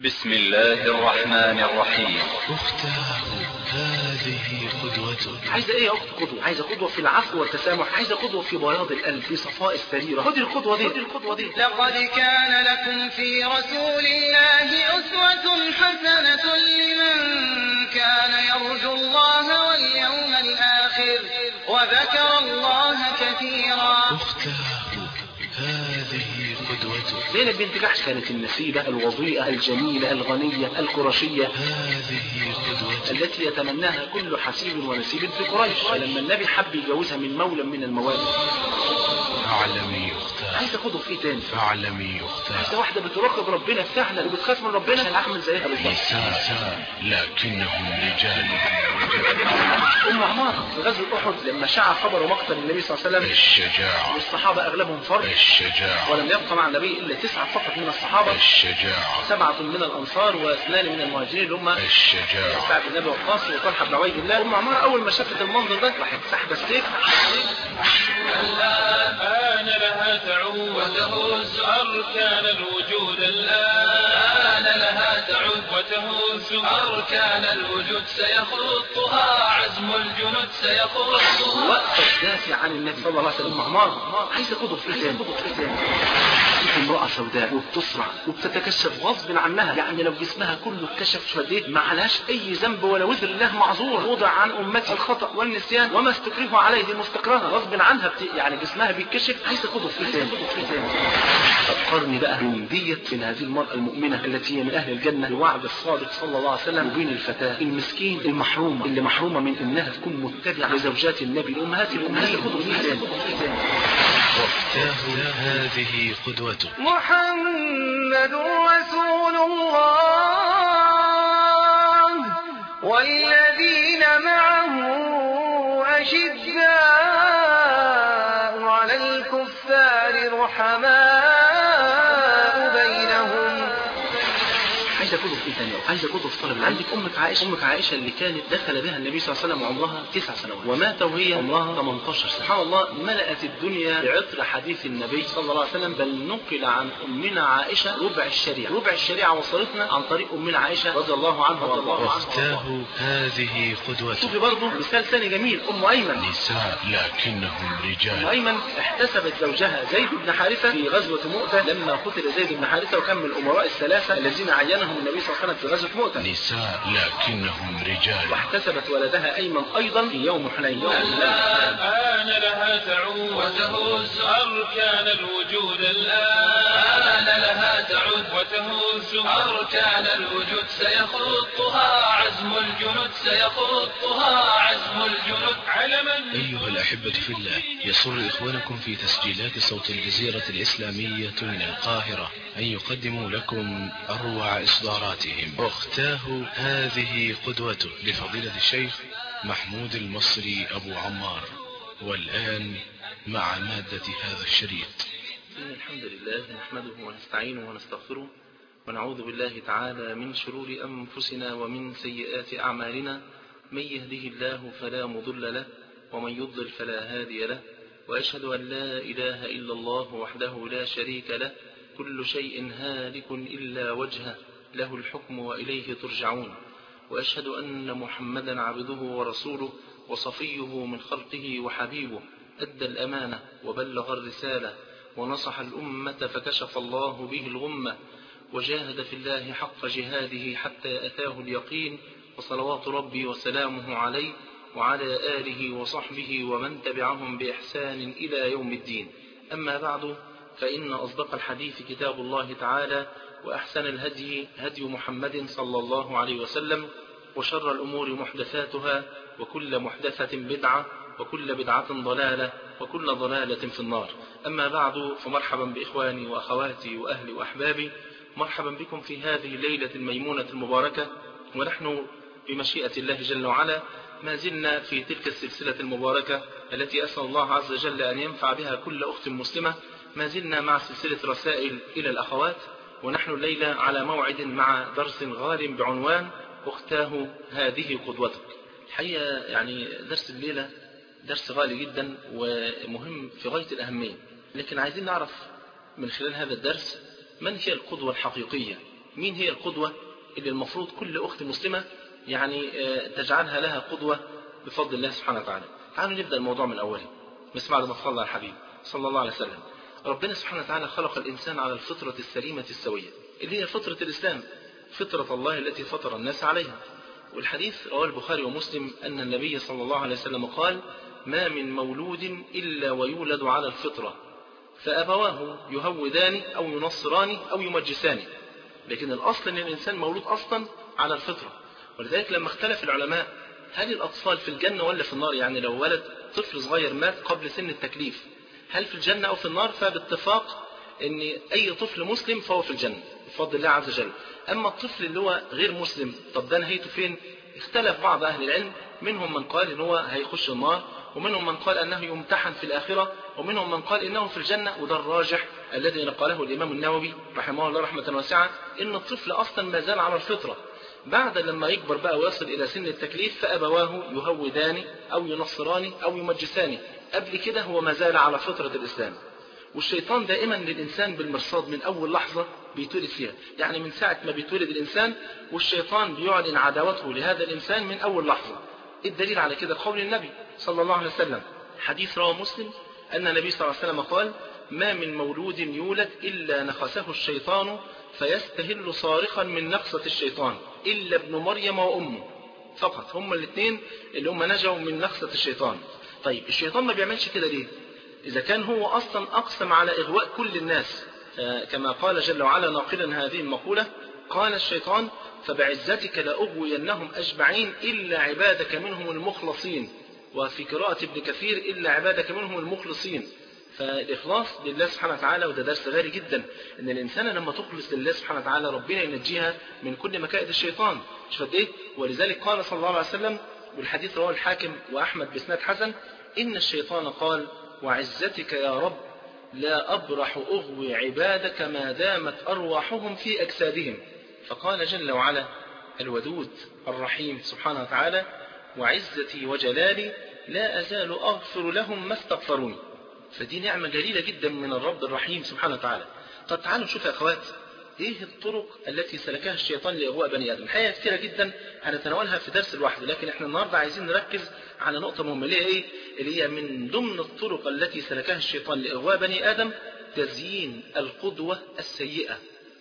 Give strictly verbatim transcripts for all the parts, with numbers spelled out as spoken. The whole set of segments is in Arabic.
بسم الله الرحمن الرحيم. أختاه هذه قدوته. عايزة ايه يا اخت قدوة؟ عايزة قدوة في العفو والتسامح، عايزة قدوة في بياض القلب، في صفاء السريرة. خدي القدوة دي، خدي القدوة دي. لقد كان لكم في رسول الله أسوة حسنة لمن كان يرجو الله واليوم الآخر وذكر الله كثيرا. أختاه هذه قدوته. زينب بنت جحش كانت النسيبة الوضيئة الجميلة الغنية القرشية، هذه قدوته التي يتمناها كل حسيب ونسيب في قريش. فلما النبي حب يجوزها من مولى من الموالي، فاعلمي أختاه. عايزة قدوة في ايه تاني؟ فاعلمي أختاه. عايزة واحدة بتراقب ربنا فعلا وبتخاف من ربنا عشان اعمل زيها بالظبط. نساء لكنهم رجال. ام عمار في غزوة احد لما شاع خبر مقتل النبي صلى الله عليه وسلم، الشجاعة. والصحابة اغلبهم فرد، الشجاعة. ولم يبق مع النبي الا تسعة فقط من الصحابة، الشجاعة. سبعة من الانصار واثنان من المهاجرين اللي هم الشجاعة. سعد بن ابي وقاص وطلحة بن عبيد الله. ام عمار اول ما شافت المنظر ده راحت سحبة السيف. الآن لها تعود وتهز أركان الوجود، الآن لها تعود وتهز أركان الوجود، سيخطها عزم الجنود سيخطها. وقفت تدافع عن النبي صلى الله عليه وسلم. ام عمار عايزة قدوة في ايه تاني؟ امرأة سوداء وبتصرع وبتتكشف غصب عنها، يعني لو جسمها كله اتكشف شديد ما عليهاش اي ذنب ولا وزر الله معذور. وضع عن امتي الخطأ والنسيان وما استكرهوا عليه مستكرها، غصب عنها بت... يعني جسمها بيتكشف. عايزة قدوة في ايه تاني؟ فكرني بقى من ديت من هذه المرأة المؤمنة التي هي من اهل الجنة الوعد الصادق صلى الله عليه وسلم، وبين الفتاة المسكين المحرومة اللي محرومة من انها تكون متبعة لزوجات النبي الامهات الامهات. قدوة في ايه تاني؟ أختاه هذه قدوته. محمد رسول الله والذين معه أشداء على الكفار رحماء بينهم. عايزة قدوة في ايه تاني؟ عايزة قدوة في طلب. عندك امك عائشة، امك عائشة اللي كانت دخل بها النبي صلى الله عليه وسلم عمرها تسع سنوات ومات وهي عمرها ثمانية عشر. سبحان الله، ملأت الدنيا بعطر حديث النبي صلى الله عليه وسلم، بل نقل عن امنا عائشة ربع الشريعة. ربع الشريعة وصلتنا عن طريق امنا عائشة رضي الله عنها وارضاها. أختاه هذه قدوته. شوفي برضه مثال ثاني جميل، ام ايمن. نساء لكنهم ام رجال. ايمن احتسبت زوجها زيد بن حارثة في غزوة مؤتة لما قتل زيد بن حارثة، وكان من الامراء الثلاثة الذين عينهم النبي صلى الله عليه وسلم في غزوة مؤتة. نساء لكنهم رجال. واحتسبت ولدها أيمن أيضا في يوم حنين. الآن لها تعود وتهز أركان الوجود، الآن لها تعود وتهز أركان الوجود، سيخطها عزم الجنود سيخطها عزم الجنود علما. أيها الأحبة في الله، يسر إخوانكم في تسجيلات صوت الجزيرة الإسلامية من القاهرة أن يقدموا لكم أروع إصداراتهم أختاه هذه قدوته لفضيلة الشيخ محمود المصري أبو عمار. والآن مع مادة هذا الشريط. الحمد لله نحمده ونستعينه ونستغفره ونعوذ بالله تعالى من شرور أنفسنا ومن سيئات أعمالنا، من يهده الله فلا مضل له ومن يضلل فلا هادي له، وأشهد أن لا إله إلا الله وحده لا شريك له، كل شيء هالك إلا وجهه، له الحكم وإليه ترجعون. وأشهد أن محمدا عبده ورسوله وصفيه من خلقه وحبيبه، أدى الأمانة وبلغ الرسالة ونصح الأمة فكشف الله به الغمة، وجاهد في الله حق جهاده حتى أتاه اليقين، وصلوات ربي وسلامه عليه وعلى آله وصحبه ومن تبعهم بإحسان إلى يوم الدين. أما بعد، فإن أصدق الحديث كتاب الله تعالى، وأحسن الهدي هدي محمد صلى الله عليه وسلم، وشر الأمور محدثاتها، وكل محدثة بدعة، وكل بدعة ضلالة، وكل ضلالة في النار. أما بعد، فمرحبا بإخواني وأخواتي وأهلي وأحبابي، مرحبا بكم في هذه الليلة الميمونة المباركة، ونحن بمشيئة الله جل وعلا ما زلنا في تلك السلسلة المباركة التي أسأل الله عز وجل أن ينفع بها كل أخت مسلمة. ما زلنا مع سلسلة رسائل إلى الأخوات، ونحن الليلة على موعد مع درس غال بعنوان أختاه هذه قدوتك. الحقيقة يعني درس الليلة درس غالي جدا ومهم في غاية الأهمية، لكن عايزين نعرف من خلال هذا الدرس من هي القدوة الحقيقية، مين هي القدوة اللي المفروض كل أخت مسلمة يعني تجعلها لها قدوة بفضل الله سبحانه وتعالى؟ تعالوا نبدأ الموضوع من أوله. نسمع لما صلى على الحبيب صلى الله عليه وسلم. ربنا سبحانه وتعالى خلق الإنسان على الفطرة السليمة السوية اللي هي فطرة الإسلام، فطرة الله التي فطر الناس عليها. والحديث رواه البخاري ومسلم أن النبي صلى الله عليه وسلم قال: ما من مولود إلا ويولد على الفطرة فأبواه يهودان أو ينصران أو يمجسان. لكن الأصل أن الإنسان مولود أصلا على الفطرة. ولذلك لما اختلف العلماء هل الأطفال في الجنة ولا في النار، يعني لو ولد طفل صغير مات قبل سن التكليف هل في الجنة أو في النار، فباتفاق أن أي طفل مسلم فهو في الجنة بفضل الله عز وجل. أما الطفل اللي هو غير مسلم طب ده نهايته فين؟ اختلف بعض أهل العلم، منهم من قال إن هو هيخش النار، ومنهم من قال أنه يمتحن في الآخرة، ومنهم من قال إنه في الجنة. وده الراجح الذي نقله الإمام النووي رحمه الله رحمة واسعة، إن الطفل أصلا ما زال على الفطرة. بعد لما يكبر بقى ويصل إلى سن التكليف فأبواه يهودان أو ينصران أو يمجسان. قبل كده هو ما زال على فطرة الإسلام. والشيطان دائما للإنسان بالمرصاد من أول لحظة بيتولد فيها، يعني من ساعة ما بيتولد الإنسان والشيطان بيعلن عداوته لهذا الإنسان من أول لحظة. الدليل على كده قول النبي صلى الله عليه وسلم، حديث رواه مسلم أن النبي صلى الله عليه وسلم قال: ما من مولود يولد إلا نخسه الشيطان فيستهل صارخا من نخسة الشيطان إلا ابن مريم وأمه. فقط هم الاثنين اللي هم نجوا من نخسة الشيطان. طيب الشيطان ما بيعملش كده ليه؟ إذا كان هو أصلا أقسم على إغواء كل الناس، كما قال جل وعلا ناقلا هذه المقولة: قال الشيطان فبعزتك لأغوينهم أجمعين إلا عبادك منهم المخلصين. وفي قراءة ابن كثير إلا عبادك منهم المخلصين. فالإخلاص لله سبحانه وتعالى وده درس غالي جدا، إن الإنسان لما تخلص لله سبحانه وتعالى ربنا ينجيها من كل مكائد الشيطان. شفت إيه؟ ولذلك قال صلى الله عليه وسلم، والحديث رواه الحاكم وأحمد بإسناد حسن: إن الشيطان قال: وعزتك يا رب لا أبرح أغوي عبادك ما دامت أرواحهم في أجسادهم. فقال جل وعلا الودود الرحيم سبحانه وتعالى: وعزتي وجلالي لا أزال أغفر لهم ما استغفروني. فدي نعمة جليلة جدا من الرب الرحيم سبحانه وتعالى. طب تعالوا نشوف يا أخوات إيه الطرق التي سلكها الشيطان لإغواء بني آدم. الحقيقة كثيرة جدا هنتناولها في درس لوحده، لكن احنا النهاردة عايزين نركز على نقطة مهمة اللي هي إيه؟ اللي هي من ضمن الطرق التي سلكها الشيطان لإغواء بني آدم تزيين القدوة السيئة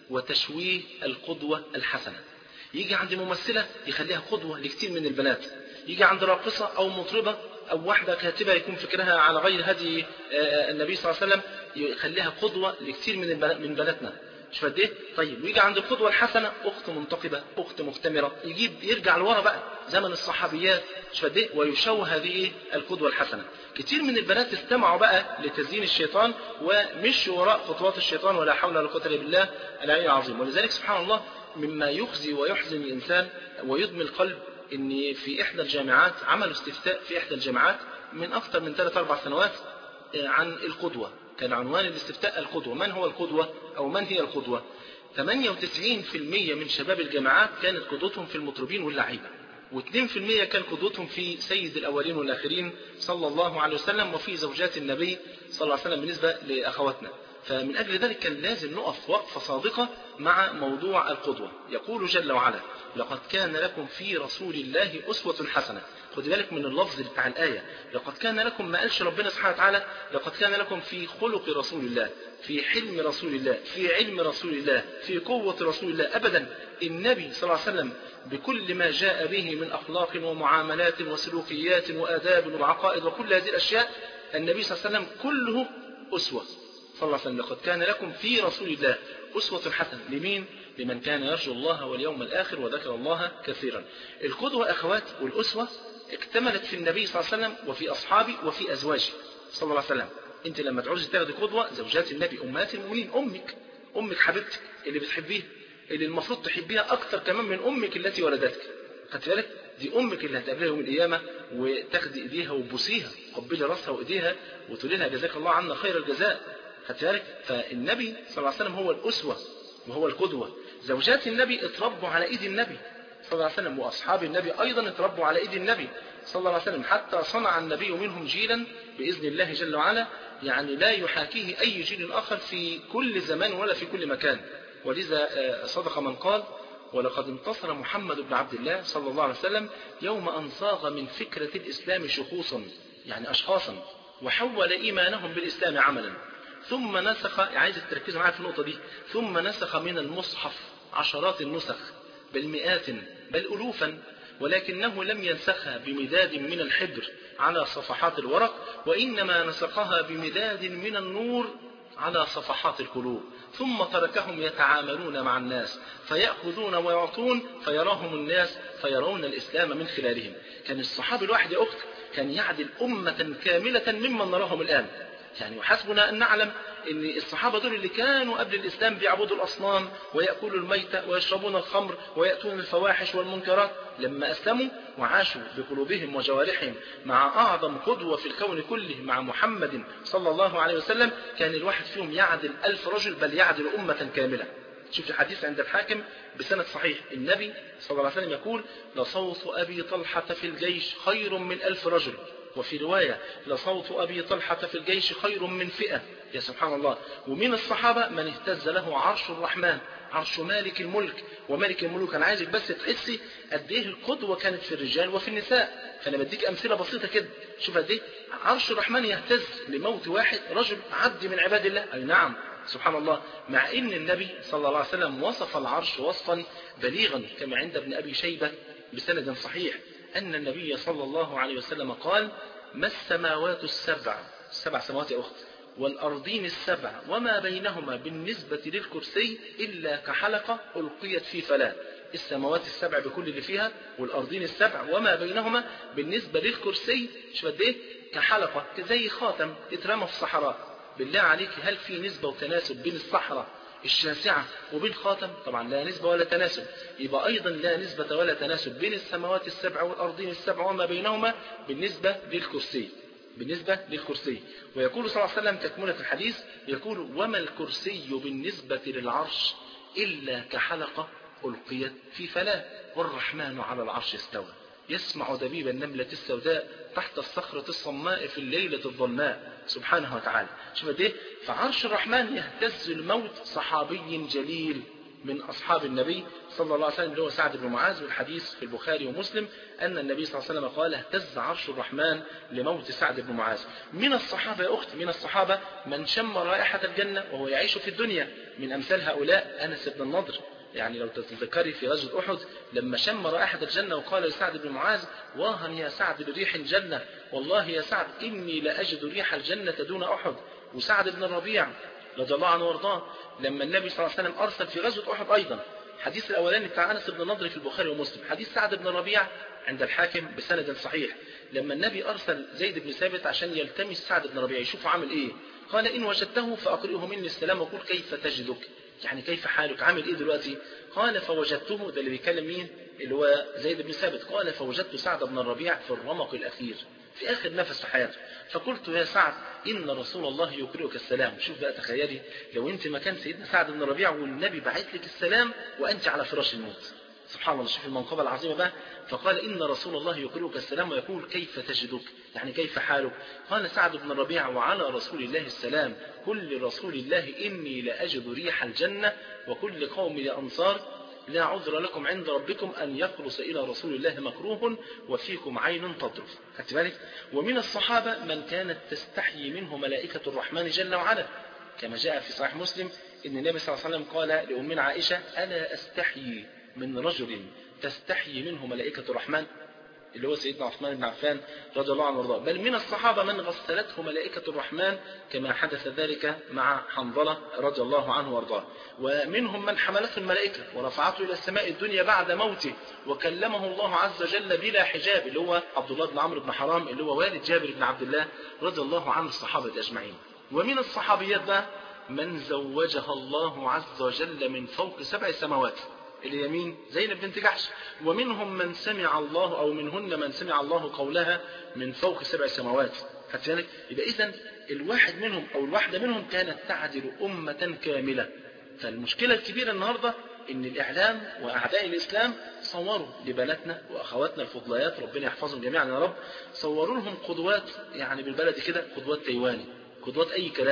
وتشويه القدوة الحسنة. يجي عند ممثلة يخليها قدوة لكثير من البنات، يجي عند راقصة أو مطربة أو واحدة كاتبة يكون فكرها على غير هدي النبي صلى الله عليه وسلم يخليها قدوة لكثير من من بناتنا. مش قد ايه؟ طيب ويجي عند القدوة الحسنة أخت منتقبة، أخت مختمرة، يجيب يرجع لورا بقى زمن الصحابيات، مش قد ايه؟ ويشوه هذه القدوة الحسنة. كتير من البنات استمعوا بقى لتزيين الشيطان ومشوا وراء خطوات الشيطان، ولا حول ولا قوة إلا بالله العلي العظيم. ولذلك سبحان الله مما يخزي ويحزن الإنسان ويدمي القلب إن في إحدى الجامعات عملوا استفتاء في إحدى الجامعات من أكثر من ثلاث أربع سنوات عن القدوة. كان عنوان الاستفتاء القدوة، من هو القدوة أو من هي القدوة؟ ثمانية وتسعين بالمئة من شباب الجامعات كانت قدوتهم في المطربين واللعيبة، واثنين بالمئة كان قدوتهم في سيد الأولين والآخرين صلى الله عليه وسلم وفي زوجات النبي صلى الله عليه وسلم بالنسبة لأخواتنا. فمن أجل ذلك كان لازم نقف وقفة صادقة مع موضوع القدوة. يقول جل وعلا: لقد كان لكم في رسول الله أسوة حسنة. خد بالك من اللفظ بتاع الآية، لقد كان لكم، ما قالش ربنا سبحانه وتعالى لقد كان لكم في خلق رسول الله، في حلم رسول الله، في علم رسول الله، في قوة رسول الله. أبدا، النبي صلى الله عليه وسلم بكل ما جاء به من أخلاق ومعاملات وسلوكيات وآداب وعقائد وكل هذه الأشياء، النبي صلى الله عليه وسلم كله أسوة صلى الله عليه وسلم. لقد كان لكم في رسول الله أسوة حسنة. لمين؟ لمن كان يرجو الله واليوم الآخر وذكر الله كثيرا. القدوة أخوات والأسوة اكتملت في النبي صلى الله عليه وسلم وفي أصحابه وفي أزواجه صلى الله عليه وسلم. أنت لما تعوزي تاخدي قدوة زوجات النبي أمهات المؤمنين، أمك أمك حبيبتك اللي بتحبيها، اللي المفروض تحبيها أكثر كمان من أمك التي ولدتك. خدت بالك؟ دي أمك اللي هتقابلها يوم القيامة وتاخدي إيديها وتبوسيها، قبلي راسها وإيديها وتقولي لها جزاك الله عنا خير الجزاء. خدت بالك؟ فالنبي صلى الله عليه وسلم هو الأسوة وهو القدوة. زوجات النبي اتربوا على إيد النبي صلى الله عليه وسلم، وأصحاب النبي أيضا اتربوا على إيد النبي صلى الله عليه وسلم، حتى صنع النبي منهم جيلا بإذن الله جل وعلا يعني لا يحاكيه أي جيل آخر في كل زمان ولا في كل مكان. ولذا صدق من قال: ولقد انتصر محمد بن عبد الله صلى الله عليه وسلم يوم أن صاغ من فكرة الإسلام شخوصا، يعني أشخاصا، وحول إيمانهم بالإسلام عملا، ثم نسخ، عايز تركزوا معايا في النقطة دي، ثم نسخ من المصحف عشرات النسخ، بل مئات، بل ألوفا، ولكنه لم ينسخها بمداد من الحبر على صفحات الورق، وإنما نسخها بمداد من النور على صفحات القلوب، ثم تركهم يتعاملون مع الناس فيأخذون ويعطون، فيراهم الناس فيرون الإسلام من خلالهم. كان الصحابي الواحد يا أخت كان يعدل أمة كاملة ممن نراهم الآن. يعني وحسبنا أن نعلم أن الصحابة دول اللي كانوا قبل الإسلام بيعبدوا الأصنام ويأكلوا الميتة ويشربون الخمر ويأتون الفواحش والمنكرات، لما أسلموا وعاشوا بقلوبهم وجوارحهم مع أعظم قدوة في الكون كله، مع محمد صلى الله عليه وسلم، كان الواحد فيهم يعدل ألف رجل، بل يعدل أمة كاملة. شوف الحديث عند الحاكم بسند صحيح، النبي صلى الله عليه وسلم يقول: لصوت أبي طلحة في الجيش خير من ألف رجل، وفي رواية: لصوت أبي طلحة في الجيش خير من فئة. يا سبحان الله. ومن الصحابة من اهتز له عرش الرحمن، عرش مالك الملك وملك الملوك. أنا عايزك بس تحسي قد إيه القدوة كانت في الرجال وفي النساء. فأنا بديك أمثلة بسيطة كده. شوف قد إيه عرش الرحمن يهتز لموت واحد رجل عبد من عباد الله. أي نعم، سبحان الله. مع إن النبي صلى الله عليه وسلم وصف العرش وصفا بليغا كما عند ابن أبي شيبة بسند صحيح أن النبي صلى الله عليه وسلم قال: ما السماوات السبع، السبع سماوات يا أخت، والأرضين السبع وما بينهما بالنسبة للكرسي إلا كحلقة ألقيت في فلاة. السماوات السبع بكل اللي فيها، والأرضين السبع وما بينهما بالنسبة للكرسي شو قد إيه؟ كحلقة، زي خاتم اترمى في الصحراء. بالله عليك، هل في نسبة وتناسب بين الصحراء الشاسعة وبين خاتم؟ طبعا لا نسبة ولا تناسب. يبقى أيضا لا نسبة ولا تناسب بين السماوات السبع والأرضين السبع وما بينهما بالنسبة للكرسي، بالنسبة للكرسي. ويقول صلى الله عليه وسلم تكملة الحديث، يقول: وما الكرسي بالنسبة للعرش إلا كحلقة ألقيت في فلاة، والرحمن على العرش استوى، يسمع دبيب النملة السوداء تحت الصخرة الصماء في الليلة الظلماء، سبحانه وتعالى. شوف قد ايه فعرش الرحمن يهتز الموت صحابي جليل من أصحاب النبي صلى الله عليه وسلم اللي هو سعد بن معاذ، والحديث في البخاري ومسلم أن النبي صلى الله عليه وسلم قال: اهتز عرش الرحمن لموت سعد بن معاذ. من الصحابة يا أخت، من الصحابة من شم رائحة الجنة وهو يعيش في الدنيا، من أمثال هؤلاء أنس بن النضر. يعني لو تتذكري في غزوة أحد لما شم رائحة الجنة وقال لسعد بن معاذ: واها يا سعد بريح الجنة، والله يا سعد إني لأجد ريح الجنة دون أحد. وسعد بن الربيع رضي الله عنه وارضاه لما النبي صلى الله عليه وسلم أرسل في غزوة أحد أيضا، حديث الأولاني بتاع أنس بن النضر في البخاري ومسلم، حديث سعد بن الربيع عند الحاكم بسند صحيح، لما النبي أرسل زيد بن ثابت عشان يلتمس سعد بن الربيع يشوفه عامل إيه، قال: إن وجدته فأقرئه مني السلام وقل كيف تجدك، يعني كيف حالك، عامل إيه دلوقتي؟ قال: فوجدته، ده اللي بيكلم مين؟ اللي هو زيد بن ثابت. قال: فوجدت سعد بن الربيع في الرمق الأخير، في آخر نفس في حياته، فقلت: يا سعد إن رسول الله يقرئك السلام. شوف بقى، تخيلي لو أنت مكان سيدنا سعد بن الربيع والنبي بعت لك السلام وأنت على فراش الموت، سبحان الله. شوف المنقبة العظيمة بقى. فقال: إن رسول الله يقرئك السلام ويقول كيف تجدك، يعني كيف حالك؟ قال سعد بن الربيع: وعلى رسول الله السلام، كل رسول الله إني لأجد ريح الجنة، وكل قوم يا أنصار لا عذر لكم عند ربكم أن يخلص إلى رسول الله مكروه وفيكم عين تطرف. خدت بالك؟ ومن الصحابة من كانت تستحيي منه ملائكة الرحمن جل وعلا، كما جاء في صحيح مسلم إن النبي صلى الله عليه وسلم قال لأمنا عائشة: ألا أستحيي من رجل تستحيي منه ملائكة الرحمن، اللي هو سيدنا عثمان بن عفان رضي الله عنه وارضاه. بل من الصحابة من غسلته ملائكة الرحمن كما حدث ذلك مع حنظلة رضي الله عنه وارضاه. ومنهم من حملته الملائكة ورفعته إلى السماء الدنيا بعد موته وكلمه الله عز وجل بلا حجاب، اللي هو عبد الله بن عمرو بن حرام اللي هو والد جابر بن عبد الله رضي الله عن الصحابة أجمعين. ومن الصحابيات بقى من زوجها الله عز وجل من فوق سبع سماوات، اليمين زينب بنت جحش. ومنهم من سمع الله أو منهن من سمع الله قولها من فوق سبع سماوات. فذلك يبقى إذن الواحد منهم أو الواحدة منهم كانت تعدل أمة كاملة. فالمشكلة الكبيرة النهاردة إن الإعلام وأعداء الإسلام صوروا لبناتنا وأخواتنا الفضليات، ربنا يحفظهم جميعا يا رب، صوروا لهم قدوات، يعني بالبلد كده قدوات تايواني، قدوات أي كلام،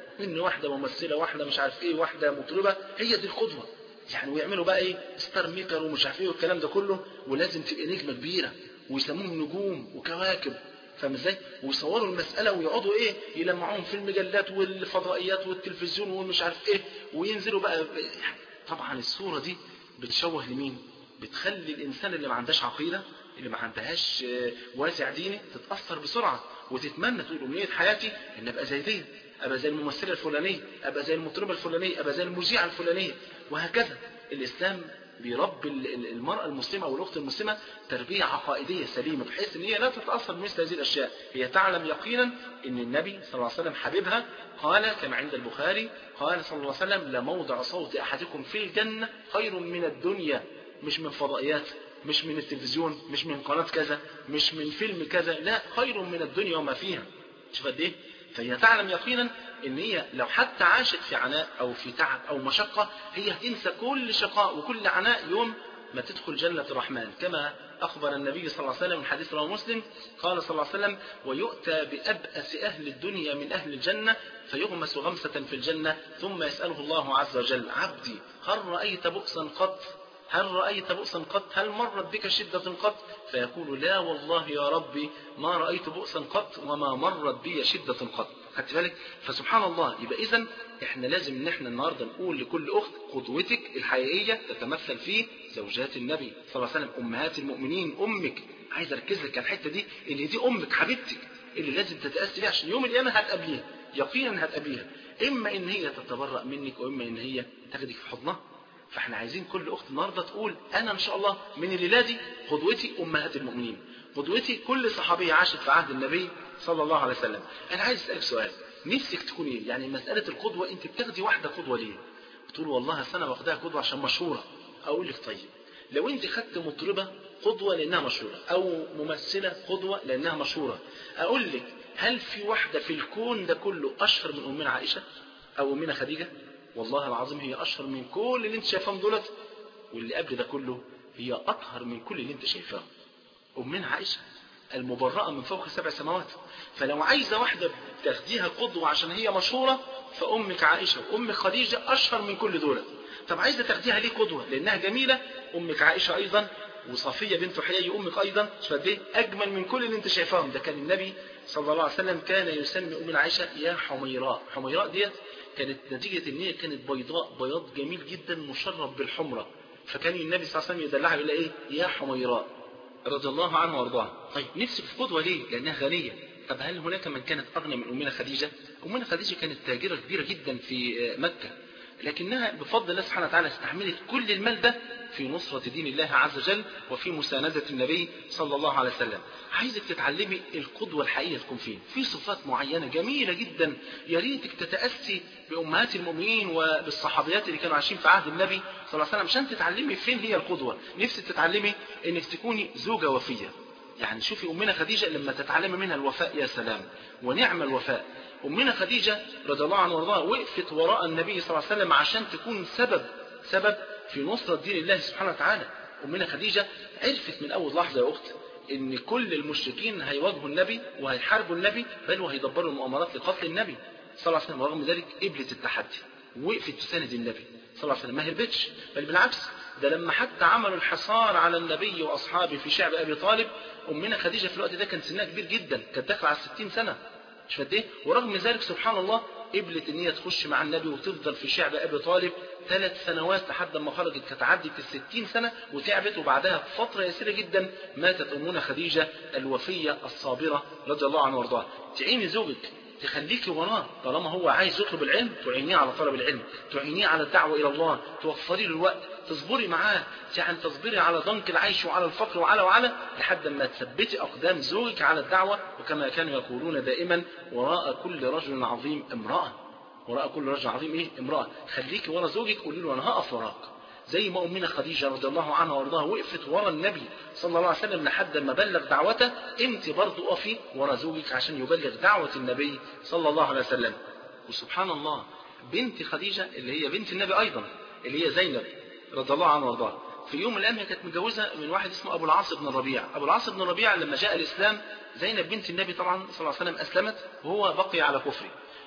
ان واحده ممثله، واحده مش عارف ايه، واحده مطربه، هي دي القدوه يعني. ويعملوا بقى ايه ستار ميكر ومش عارف ايه والكلام ده كله، ولازم تبقى نجمه كبيره ويسموهم نجوم وكواكب، فاهم ازاي؟ ويصوروا المساله ويقعدوا ايه يلمعوهم في المجلات والفضائيات والتلفزيون ومش عارف ايه، وينزلوا بقى. طبعا الصوره دي بتشوه لمين؟ بتخلي الانسان اللي ما عندهاش عقيده، اللي ما عندهاش وازع ديني، تتاثر بسرعه وتتمنى تقول امنيه حياتي ان ابقى زي دي، ابقى زي الممثله الفلانيه، ابقى زي المطربه الفلانيه، ابقى زي المذيعه الفلانيه، وهكذا. الاسلام بيربي المرأة المسلمة أو الأخت المسلمة تربية عقائدية سليمة، بحيث أن هي لا تتأثر بمثل هذه الأشياء. هي تعلم يقينا أن النبي صلى الله عليه وسلم حبيبها، قال كما عند البخاري، قال صلى الله عليه وسلم: لموضع صوت أحدكم في الجنة خير من الدنيا. مش من فضائيات، مش من التلفزيون، مش من قناة كذا، مش من فيلم كذا، لا، خير من الدنيا وما فيها. شوف قد ايه. فهي تعلم يقينا ان هي لو حتى عاشت في عناء او في تعب او مشقة، هي هتنسى كل شقاء وكل عناء يوم ما تدخل جنة الرحمن، كما اخبر النبي صلى الله عليه وسلم من حديث رواه مسلم، قال صلى الله عليه وسلم: ويؤتى بأبأس اهل الدنيا من اهل الجنة فيغمس غمسة في الجنة ثم يسأله الله عز وجل: عبدي هل رأيت بؤسا قط؟ هل رأيت بؤسا قط؟ هل مرت بك شدة قط؟ فيقول: لا والله يا ربي ما رأيت بؤسا قط وما مرت بي شدة قط. خدت بالك؟ فسبحان الله. يبقى إذن إحنا لازم إن إحنا النهاردة نقول لكل أخت: قدوتك الحقيقية تتمثل في زوجات النبي صلى الله عليه وسلم، أمهات المؤمنين، أمك. عايز أركز لك على الحتة دي، اللي دي أمك حبيبتك اللي لازم تتأسي بيها، عشان يوم القيامة هتقابليها، يقينا هتقابليها، إما إن هي تتبرأ منك وإما إن هي تاخدك في حضنها. فاحنا عايزين كل اخت النهارده تقول: انا ان شاء الله من الليله دي قدوتي امهات المؤمنين، قدوتي كل صحابيه عاشت في عهد النبي صلى الله عليه وسلم. انا عايز اسالك سؤال، نفسك تكون ايه؟ يعني مساله القدوه، انت بتاخدي واحده قدوه ليه؟ بتقول والله انا واخداها قدوه عشان مشهوره. اقول لك طيب، لو انت خدت مطربه قدوه لانها مشهوره، او ممثله قدوه لانها مشهوره، اقول لك هل في واحده في الكون ده كله اشهر من امنا عائشه او امنا خديجه؟ والله العظيم هي اشهر من كل اللي انت شايفاهم دولت، واللي قبل ده كله هي اطهر من كل اللي انت شايفاه. امنا عائشه المبرأة من فوق سبع سماوات. فلو عايزه واحده تاخديها قدوه عشان هي مشهوره، فامك عائشه وامك خديجه اشهر من كل دولت. طب عايزه تاخديها ليه قدوه؟ لانها جميله، امك عائشه ايضا، وصفيه بنت حيي امك ايضا، فدي اجمل من كل اللي انت شايفاهم. ده كان النبي صلى الله عليه وسلم كان يسمي امنا عائشه يا حميراء. حميراء ديت كانت نتيجة ان هي كانت بيضاء، بياض جميل جدا مشرب بالحمرة، فكان النبي صلى الله عليه وسلم يدلعها يقول ايه؟ يا حميراء، رضي الله عنها وارضاها. طيب نفسك في قدوة ليه؟ لانها غنية. طب هل هناك من كانت اغنى من امنا خديجة؟ امنا خديجة كانت تاجرة كبيرة جدا في مكة، لكنها بفضل الله سبحانه وتعالى استحملت كل المال ده في نصرة دين الله عز وجل وفي مساندة النبي صلى الله عليه وسلم. عايزك تتعلمي القدوة الحقيقية تكون فين؟ في صفات معينة جميلة جدا، يا ريتك تتأسي بأمهات المؤمنين وبالصحابيات اللي كانوا عايشين في عهد النبي صلى الله عليه وسلم عشان تتعلمي فين هي القدوة. نفسك تتعلمي انك تكوني زوجة وفية. يعني شوفي أمنا خديجة لما تتعلمي منها الوفاء، يا سلام، ونعم الوفاء. أمنا خديجة رضي الله عنها وارضاها وقفت وراء النبي صلى الله عليه وسلم عشان تكون سبب سبب في نصرة دين الله سبحانه وتعالى. أمنا خديجة عرفت من أول لحظة يا أخت إن كل المشركين هيواجهوا النبي وهيحاربوا النبي، بل وهيدبروا المؤامرات لقتل النبي صلى الله عليه وسلم. ورغم ذلك قبلت التحدي ووقفت تساند النبي صلى الله عليه وسلم، ما هربتش، بل بالعكس، ده لما حتى عملوا الحصار على النبي وأصحابه في شعب أبي طالب، أمنا خديجة في الوقت ده كان سنها كبير جدا، كانت داخلة على ستين سنة، مش قد ايه؟ ورغم ذلك سبحان الله قبلت ان هي تخش مع النبي وتفضل في شعب ابي طالب ثلاث سنوات لحد ما خرجت، كانت عدت الستين سنه وتعبت، وبعدها بفتره يسيره جدا ماتت امنا خديجه الوفيه الصابره رضي الله عنها وارضاها. تعيني زوجك، تخليكي وراه طالما هو عايز يطلب العلم، تعينيه على طلب العلم، تعينيه على الدعوه الى الله، توفري له الوقت، تصبري معاه، يعني تصبري على ضنك العيش وعلى الفقر وعلى وعلى لحد ما تثبتي اقدام زوجك على الدعوه. وكما كانوا يقولون دائما: وراء كل رجل عظيم امراه. وراء كل رجل عظيم ايه؟ امراه. خليكي ورا زوجك، قولي له انا هقف وراك، زي ما امنا خديجه رضي الله عنها وارضاها وقفت ورا النبي صلى الله عليه وسلم لحد ما بلغ دعوته، انت برضو قفي ورا زوجك عشان يبلغ دعوه النبي صلى الله عليه وسلم. وسبحان الله بنت خديجه اللي هي بنت النبي ايضا، اللي هي زينب رضي الله عنها وارضاها، في يوم من الايام هي كانت متجوزه من واحد اسمه ابو العاص بن الربيع. ابو العاص بن الربيع لما جاء الاسلام، زينب بنت النبي طبعا صلى الله عليه وسلم اسلمت وهو بقي على كفره،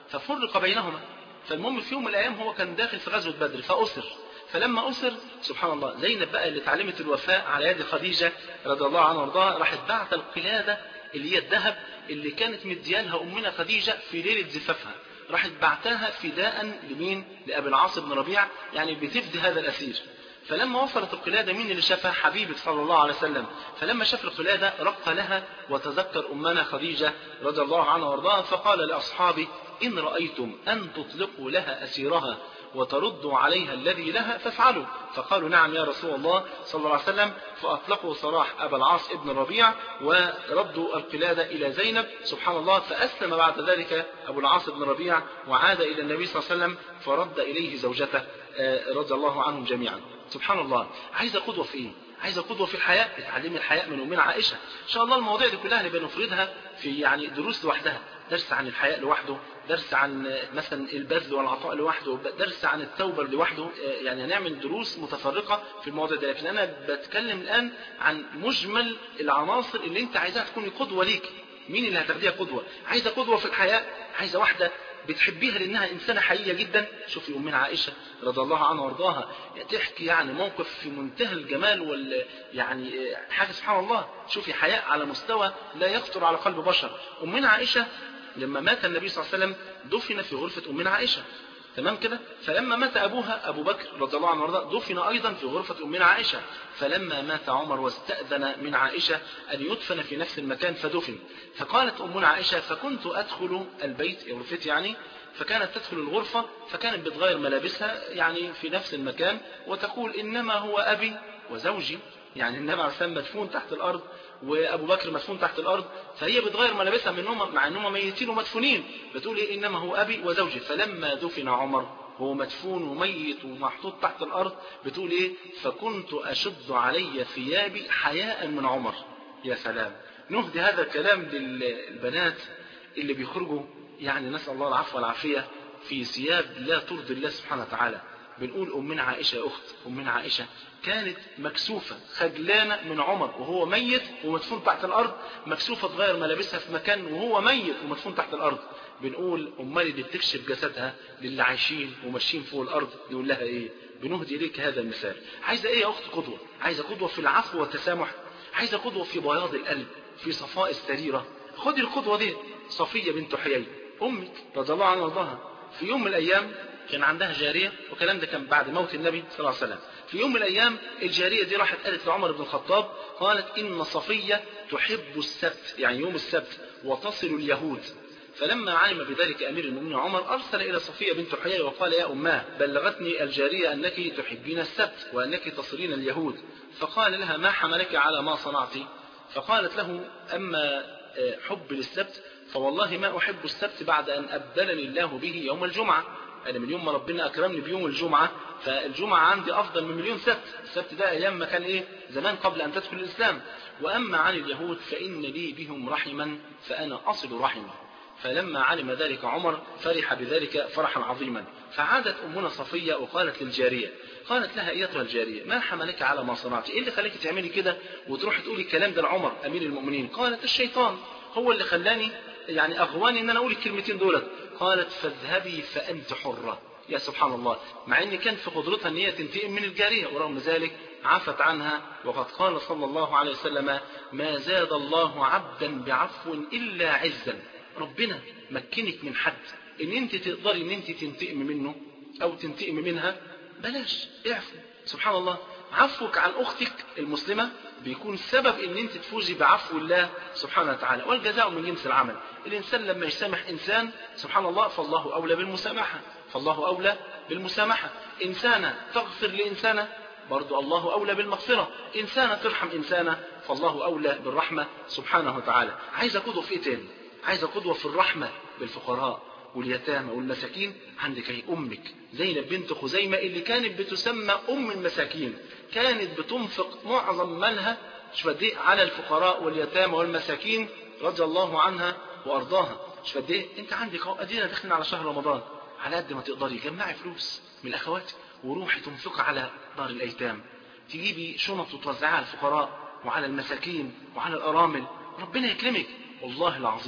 ففرق بينهما. فالمهم في يوم من الأيام هو كان داخل في غزوة بدر فأسر، فلما أسر سبحان الله زينب بقى اللي اتعلمت الوفاء على يد خديجة رضي الله عنها وارضاها راحت بعت القلادة اللي هي الذهب اللي كانت مديالها أمنا خديجة في ليلة زفافها، راحت بعتها فداء لمين؟ لأبي العاص بن ربيعة، يعني بتفدي هذا الأسير. فلما وصلت القلادة مين اللي شافها؟ حبيبك صلى الله عليه وسلم. فلما شاف القلادة رق لها وتذكر أمنا خديجة رضي الله عنها وارضاها، فقال لأصحابه إن رأيتم أن تطلقوا لها أسيرها وتردوا عليها الذي لها فافعلوا. فقالوا نعم يا رسول الله صلى الله عليه وسلم. فأطلقوا سراح أبا العاص ابن الربيع وردوا القلادة إلى زينب سبحان الله. فأسلم بعد ذلك أبو العاص ابن الربيع وعاد إلى النبي صلى الله عليه وسلم فرد إليه زوجته رضي الله عنهم جميعا. سبحان الله. عايزة قدوة في إيه؟ عايزة قدوة في الحياء. اتعلمي الحياء من أمنا عائشة. إن شاء الله المواضيع دي كلها نبقى نفردها في يعني دروس لوحدها، درس عن الحياء لوحده، درس عن مثلا البذل والعطاء لوحده، درس عن التوبة لوحده، يعني هنعمل دروس متفرقة في المواضيع دي. لكن أنا بتكلم الآن عن مجمل العناصر اللي أنت عايزها تكون قدوة ليك. مين اللي هتاخديها قدوة؟ عايزة قدوة في الحياء، عايزة واحدة بتحبيها لأنها إنسانة حقيقية جدا. شوفي أمنا عائشة رضي الله عنها وارضاها تحكي يعني موقف في منتهى الجمال وال يعني حاجة سبحان الله. شوفي حياء على مستوى لا يخطر على قلب بشر. أمنا عائشة لما مات النبي صلى الله عليه وسلم دفن في غرفة أمنا عائشة، تمام كده. فلما مات أبوها أبو بكر رضي الله عنه وارضاه دفن أيضا في غرفة أمنا عائشة. فلما مات عمر واستأذن من عائشة أن يدفن في نفس المكان فدفن. فقالت أمنا عائشة فكنت أدخل البيت غرفتي يعني، فكانت تدخل الغرفة فكانت بتغير ملابسها يعني في نفس المكان وتقول إنما هو أبي وزوجي، يعني النبي عليه الصلاة والسلام مدفون تحت الأرض وأبو بكر مدفون تحت الأرض، فهي بتغير ملابسها منهم مع أنهم ميتين ومدفونين، بتقول إيه إنما هو أبي وزوجي. فلما دفن عمر هو مدفون وميت ومحطوط تحت الأرض بتقول إيه فكنت أشد علي ثيابي حياء من عمر. يا سلام. نهدي هذا الكلام للبنات اللي بيخرجوا يعني نسأل الله العفو والعافية في ثياب لا ترضي الله سبحانه وتعالى. بنقول أمنا عائشة يا أخت، أمنا عائشة كانت مكسوفة خجلانة من عمر وهو ميت ومدفون تحت الأرض، مكسوفة تغير ملابسها في مكان وهو ميت ومدفون تحت الأرض. بنقول أمال اللي بتكشف جسدها للي عايشين وماشيين فوق الأرض يقول لها إيه؟ بنهدي إليك هذا المثال. عايزة إيه يا أخت؟ قدوة. عايزة قدوة في العفو والتسامح، عايزة قدوة في بياض القلب، في صفاء السريرة. خدي القدوة دي. صفية بنت حيي أمك رضي الله عنها وارضاها في يوم من الأيام كان عندها جارية، والكلام ده كان بعد موت النبي صلى الله عليه وسلم. في يوم من الأيام الجارية دي راحت قالت لعمر بن الخطاب قالت إن صفية تحب السبت يعني يوم السبت وتصل اليهود. فلما علم بذلك أمير المؤمنين عمر أرسل إلى صفية بنت حيي وقال يا أماه بلغتني الجارية أنك تحبين السبت وأنك تصلين اليهود. فقال لها ما حملك على ما صنعت؟ فقالت له أما حب للسبت فوالله ما أحب السبت بعد أن أبدلني الله به يوم الجمعة. أنا من يوم ما ربنا أكرمني بيوم الجمعة فالجمعة عندي أفضل من مليون سبت. السبت ده أيام ما كان إيه زمان قبل أن تدخل الإسلام. وأما عن اليهود فإن لي بهم رحما فأنا أصل رحمه. فلما علم ذلك عمر فرح بذلك فرحا عظيما. فعادت أمنا صفية وقالت للجارية قالت لها أيتها الجارية ما حملك على ما صنعت؟ إيه اللي خليك تعملي كده وتروح تقولي الكلام ده لعمر أمير المؤمنين؟ قالت الشيطان هو اللي خلاني يعني أغواني إن أنا أقول الكلمتين دولت. قالت فاذهبي فأنت حرة. يا سبحان الله. مع إن كان في قدرتها أن هي تنتقم من الجارية ورغم ذلك عفت عنها. وقد قال صلى الله عليه وسلم ما زاد الله عبدا بعفو إلا عزا. ربنا مكنك من حد إن أنت تقدري إن أنت تنتقم منه أو تنتقم منها بلاش اعفو. سبحان الله. عفوك عن أختك المسلمة بيكون سبب إن أنت تفوزي بعفو الله سبحانه وتعالى. والجزاء من جنس العمل. الإنسان لما يسامح إنسان سبحان الله فالله أولى بالمسامحة فالله أولى بالمسامحة. إنسانة تغفر لإنسانة برضو الله أولى بالمغفرة. إنسانة ترحم إنسانة فالله أولى بالرحمة سبحانه وتعالى. عايزة قدوة في إيه تاني؟ عايزة قدوة في الرحمة بالفقراء واليتامى والمساكين. عندك هي أمك زينب بنت خزيمة اللي كانت بتسمى أم المساكين، كانت بتنفق معظم مالها شوف قد ايه على الفقراء واليتامى والمساكين رضي الله عنها وأرضاها. شوف قد ايه انت عندك اهو ادينا داخلين على شهر رمضان، على قد ما تقدري جمعي فلوس من الأخوات وروحي تنفق على دار الأيتام، تجيبي شنط وتوزعيها على الفقراء وعلى المساكين وعلى الأرامل. ربنا يكرمك. والله العظيم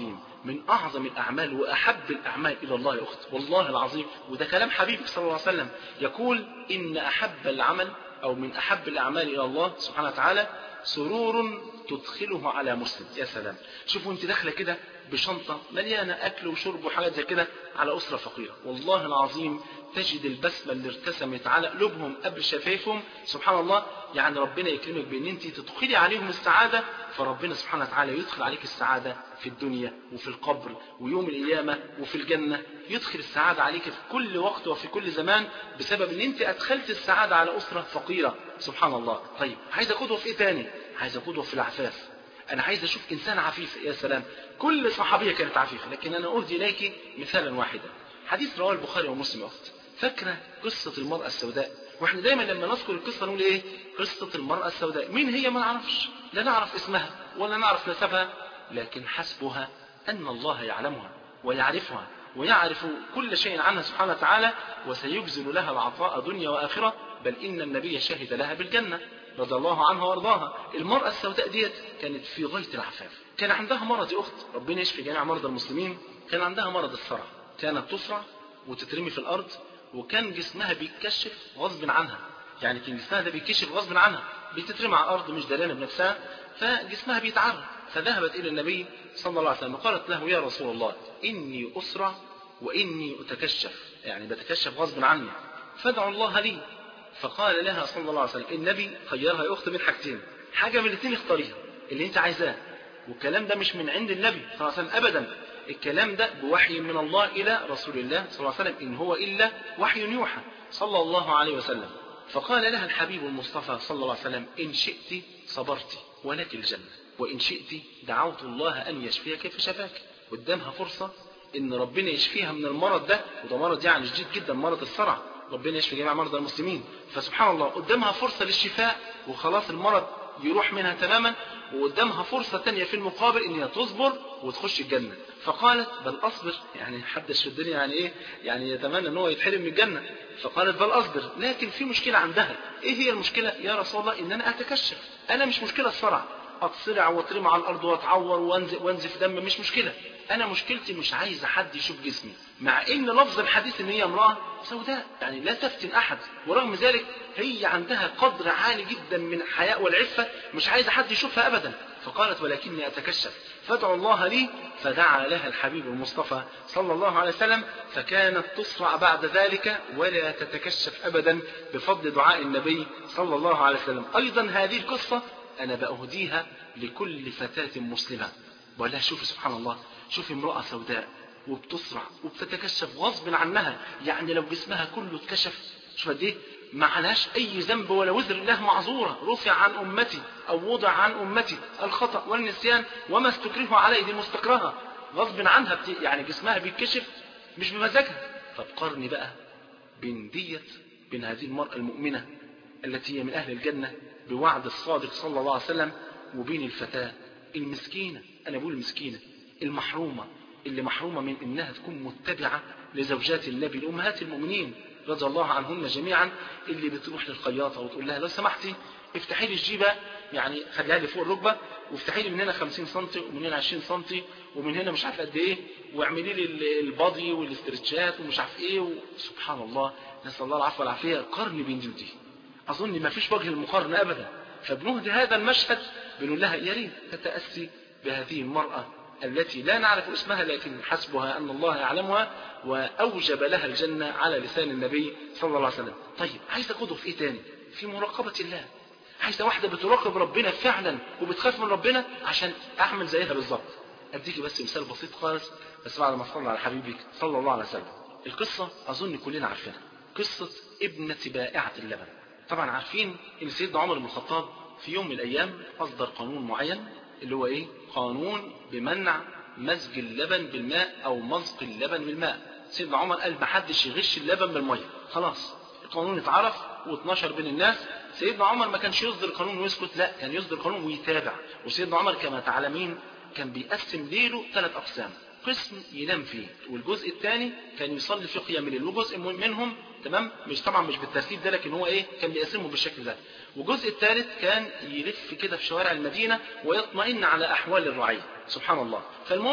من أعظم الأعمال وأحب الأعمال إلى الله يا أخت، والله العظيم. وده كلام حبيبك صلى الله عليه وسلم، يقول إن أحب العمل أو من أحب الأعمال إلى الله سبحانه وتعالى سرور تدخله على مسلم. يا سلام، شوفوا انت داخله كده بشنطة مليانة أكل وشرب وحاجات زي كده على أسرة فقيرة، والله العظيم تجد البسمة اللي ارتسمت على قلوبهم قبل شفايفهم، سبحان الله. يعني ربنا يكرمك بأن انت تدخلي عليهم السعادة، فربنا سبحانه وتعالى يدخل عليك السعادة في الدنيا وفي القبر ويوم القيامة وفي الجنة. يدخل السعادة عليك في كل وقت وفي كل زمان بسبب ان انت ادخلت السعادة على أسرة فقيرة، سبحان الله. طيب عايز قدوة في ايه تاني؟ عايز قدوة في العفاف. انا عايز اشوف انسان عفيف. يا سلام، كل صحابية كانت عفيفة، لكن انا اهدي اليك مثالا واحدا. حديث رواه البخاري ومسلم يا اخت. فاكرة قصة المرأة السوداء؟ واحنا دايما لما نذكر القصة نقول ايه؟ قصة المرأة السوداء. مين هي؟ ما نعرفش، لا نعرف اسمها ولا نعرف نسبها، لكن حسبها ان الله يعلمها ويعرفها ويعرف كل شيء عنها سبحانه وتعالى، وسيجزل لها العطاء دنيا واخرة، بل ان النبي شهد لها بالجنة رضي الله عنها وارضاها. المرأة السوداء ديت كانت في غاية العفاف، كان عندها مرض يا اخت، ربنا يشفي جميع مرضى المسلمين. كان عندها مرض الصرع، كانت تسرع وتترمي في الارض، وكان جسمها بيتكشف غصب عنها. يعني كان جسمها ده بيتكشف غصب عنها، بتترمي على الارض مش دلانه بنفسها، فجسمها بيتعرض. فذهبت الى النبي صلى الله عليه وسلم وقالت له يا رسول الله اني اسرع واني اتكشف، يعني بتكشف غصب عني، فادعوا الله لي. فقال لها صلى الله عليه وسلم، النبي خيرها يا اخت من حاجتين، حاجه من الاثنين اختاريها اللي انت عايزاه. والكلام ده مش من عند النبي صلى الله عليه وسلم ابدا، الكلام ده بوحي من الله الى رسول الله صلى الله عليه وسلم، ان هو الا وحي يوحى صلى الله عليه وسلم. فقال لها الحبيب المصطفى صلى الله عليه وسلم ان شئت صبرت ولك الجنة، وان شئت دعوت الله ان يشفيك فشفاك. قدامها فرصة ان ربنا يشفيها من المرض ده، وده مرض يعني شديد جدا، مرض الصرع، ربنا يشفي جميع مرضى المسلمين. فسبحان الله قدامها فرصة للشفاء وخلاص المرض يروح منها تماما، وقدامها فرصة تانية في المقابل ان هي تصبر وتخش الجنة. فقالت بل اصبر، يعني حدش في الدنيا يعني ايه يعني يتمنى ان هو يتحرم من الجنة. فقالت بل اصبر، لكن في مشكلة عندها. ايه هي المشكلة يا رسول الله؟ ان انا اتكشف، انا مش مشكلة الصرع، اتصرع واترمى على الارض واتعور وانزف وانزف دم مش مشكلة، انا مشكلتي مش عايزة حد يشوف جسمي. مع ان لفظ الحديث ان هي امرأة سوداء يعني لا تفتن احد، ورغم ذلك هي عندها قدر عالي جدا من الحياء والعفة، مش عايزة حد يشوفها ابدا. فقالت ولكني اتكشف فادعوا الله لي. فدعا لها الحبيب المصطفى صلى الله عليه وسلم، فكانت تصرع بعد ذلك ولا تتكشف ابدا بفضل دعاء النبي صلى الله عليه وسلم. ايضا هذه القصة انا بأهديها لكل فتاة مسلمة، ولا شوف سبحان الله، شوف امرأة سوداء وبتصرع وبتتكشف غصب عنها، يعني لو جسمها كله اتكشف شوف قد ايه معلهاش اي ذنب ولا وزر، الله معذورة، رفع عن امتي او وضع عن امتي الخطأ والنسيان وما استكرهوا عليه، دي مستكرهة غصب عنها بت... يعني جسمها بيتكشف مش بمزاجها. طب قارني بقى بين ديت بين هذه المرأة المؤمنة التي هي من اهل الجنة بوعد الصادق صلى الله عليه وسلم، وبين الفتاة المسكينة، انا بقول المسكينة المحرومة، اللي محرومة من انها تكون متبعة لزوجات النبي الامهات المؤمنين رضي الله عنهن جميعا، اللي بتروح للخياطة وتقول لها لو سمحتي افتحي لي الجيبة، يعني خليها لي فوق الركبة، وافتحي لي من هنا خمسين سنتي ومن هنا عشرين سنتي ومن هنا مش عارف قد ايه، واعملي لي البادي والاسترتشات ومش عارف ايه. سبحان الله، نسأل الله العفو والعافية. قرن بين دي ودي اظن ما فيش وجه المقارنة ابدا. فبنهدي هذا المشهد بنقول لها يا ريت تتأسي بهذه المرأة التي لا نعرف اسمها، لكن حسبها أن الله يعلمها وأوجب لها الجنة على لسان النبي صلى الله عليه وسلم. طيب عايز قدوة في ايه تاني؟ في مراقبة الله. عايزة واحدة بتراقب ربنا فعلا وبتخاف من ربنا عشان أعمل زيها بالظبط. أديكي بس مثال بسيط خالص، بس بعد ما صلى على حبيبك صلى الله عليه وسلم. القصة أظن كلنا عارفينها، قصة ابنة بائعة اللبن. طبعا عارفين ان سيدنا عمر بن الخطاب في يوم من الايام اصدر قانون معين، اللي هو ايه؟ قانون بمنع مزج اللبن بالماء او مزق اللبن بالماء. سيدنا عمر قال محدش يغش اللبن بالميه، خلاص القانون اتعرف واتنشر بين الناس. سيدنا عمر ما كانش يصدر قانون ويسكت، لا كان يصدر قانون ويتابع. وسيدنا عمر كما تعلمين كان بيقسم ليله ثلاث اقسام، قسم ينام فيه، والجزء الثاني كان يصلي في قيام الليل، وجزء منهم تمام مش طبعا مش بالترتيب ده، لكن هو ايه كان بيقسمه بالشكل ده. والجزء الثالث كان يلف كده في شوارع المدينة ويطمئن على احوال الرعية. سبحان الله. فالمهم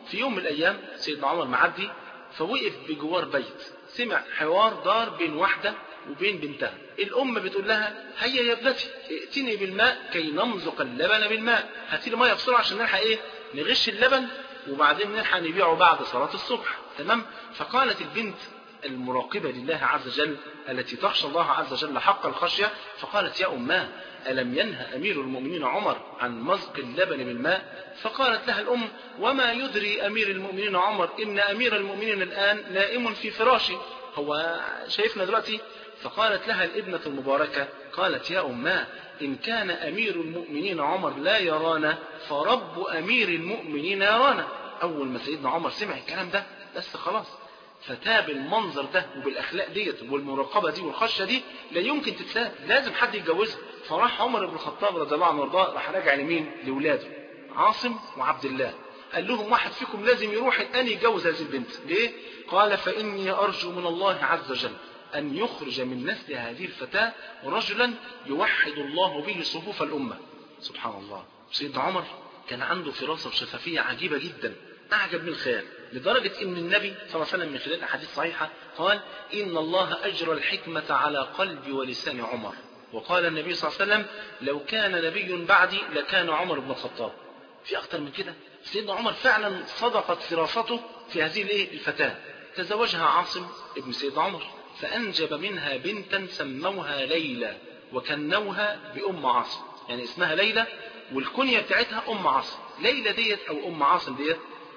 في يوم من الأيام سيدنا عمر معدي فوقف بجوار بيت، سمع حوار دار بين واحدة وبين بنتها. الأم بتقول لها هيا يا ابنتي ائتني بالماء كي نمزق اللبن بالماء، هاتي لي ميه بسرعة عشان نلحق ايه نغش اللبن وبعدين نلحق نبيعه بعد صلاة الصبح. تمام. فقالت البنت المراقبة لله عز وجل التي تخشى الله عز وجل حق الخشية، فقالت يا أماه ألم ينهى أمير المؤمنين عمر عن مزق اللبن بالماء؟ فقالت لها الأم وما يدري أمير المؤمنين عمر إن أمير المؤمنين الآن نائم في فراشه، هو شايفنا دلوقتي؟ فقالت لها الابنة المباركة قالت يا أماه إن كان أمير المؤمنين عمر لا يرانا فرب أمير المؤمنين يرانا. أول ما سيدنا عمر سمع الكلام ده بس خلاص فتاب المنظر ده وبالأخلاق ديت والمراقبة دي والخشية دي لا يمكن تتلاب، لازم حد يتجوزها. فراح عمر بن الخطاب رضي الله عنه وارضاه راح راجع لمين؟ لولاده عاصم وعبد الله، قال لهم واحد فيكم لازم يروح الآن يتجوز هذه البنت. ليه؟ قال فإني أرجو من الله عز وجل أن يخرج من نسل هذه الفتاة رجلا يوحد الله به صفوف الأمة. سبحان الله. سيدنا عمر كان عنده فراسة وشفافية عجيبة جدا، أعجب من الخيال، لدرجة إن النبي صلى الله عليه وسلم من خلال أحاديث صحيحة قال إن الله أجرى الحكمة على قلب ولسان عمر. وقال النبي صلى الله عليه وسلم لو كان نبي بعدي لكان عمر بن الخطاب. في أكتر من كده؟ سيدنا عمر فعلا صدقت فراسته في هذه الفتاة. تزوجها عاصم ابن سيدنا عمر فأنجب منها بنتا سموها ليلى وكنوها بأم عاصم، يعني اسمها ليلى والكنية بتاعتها أم عاصم. ليلى ديت أو أم عاصم ديت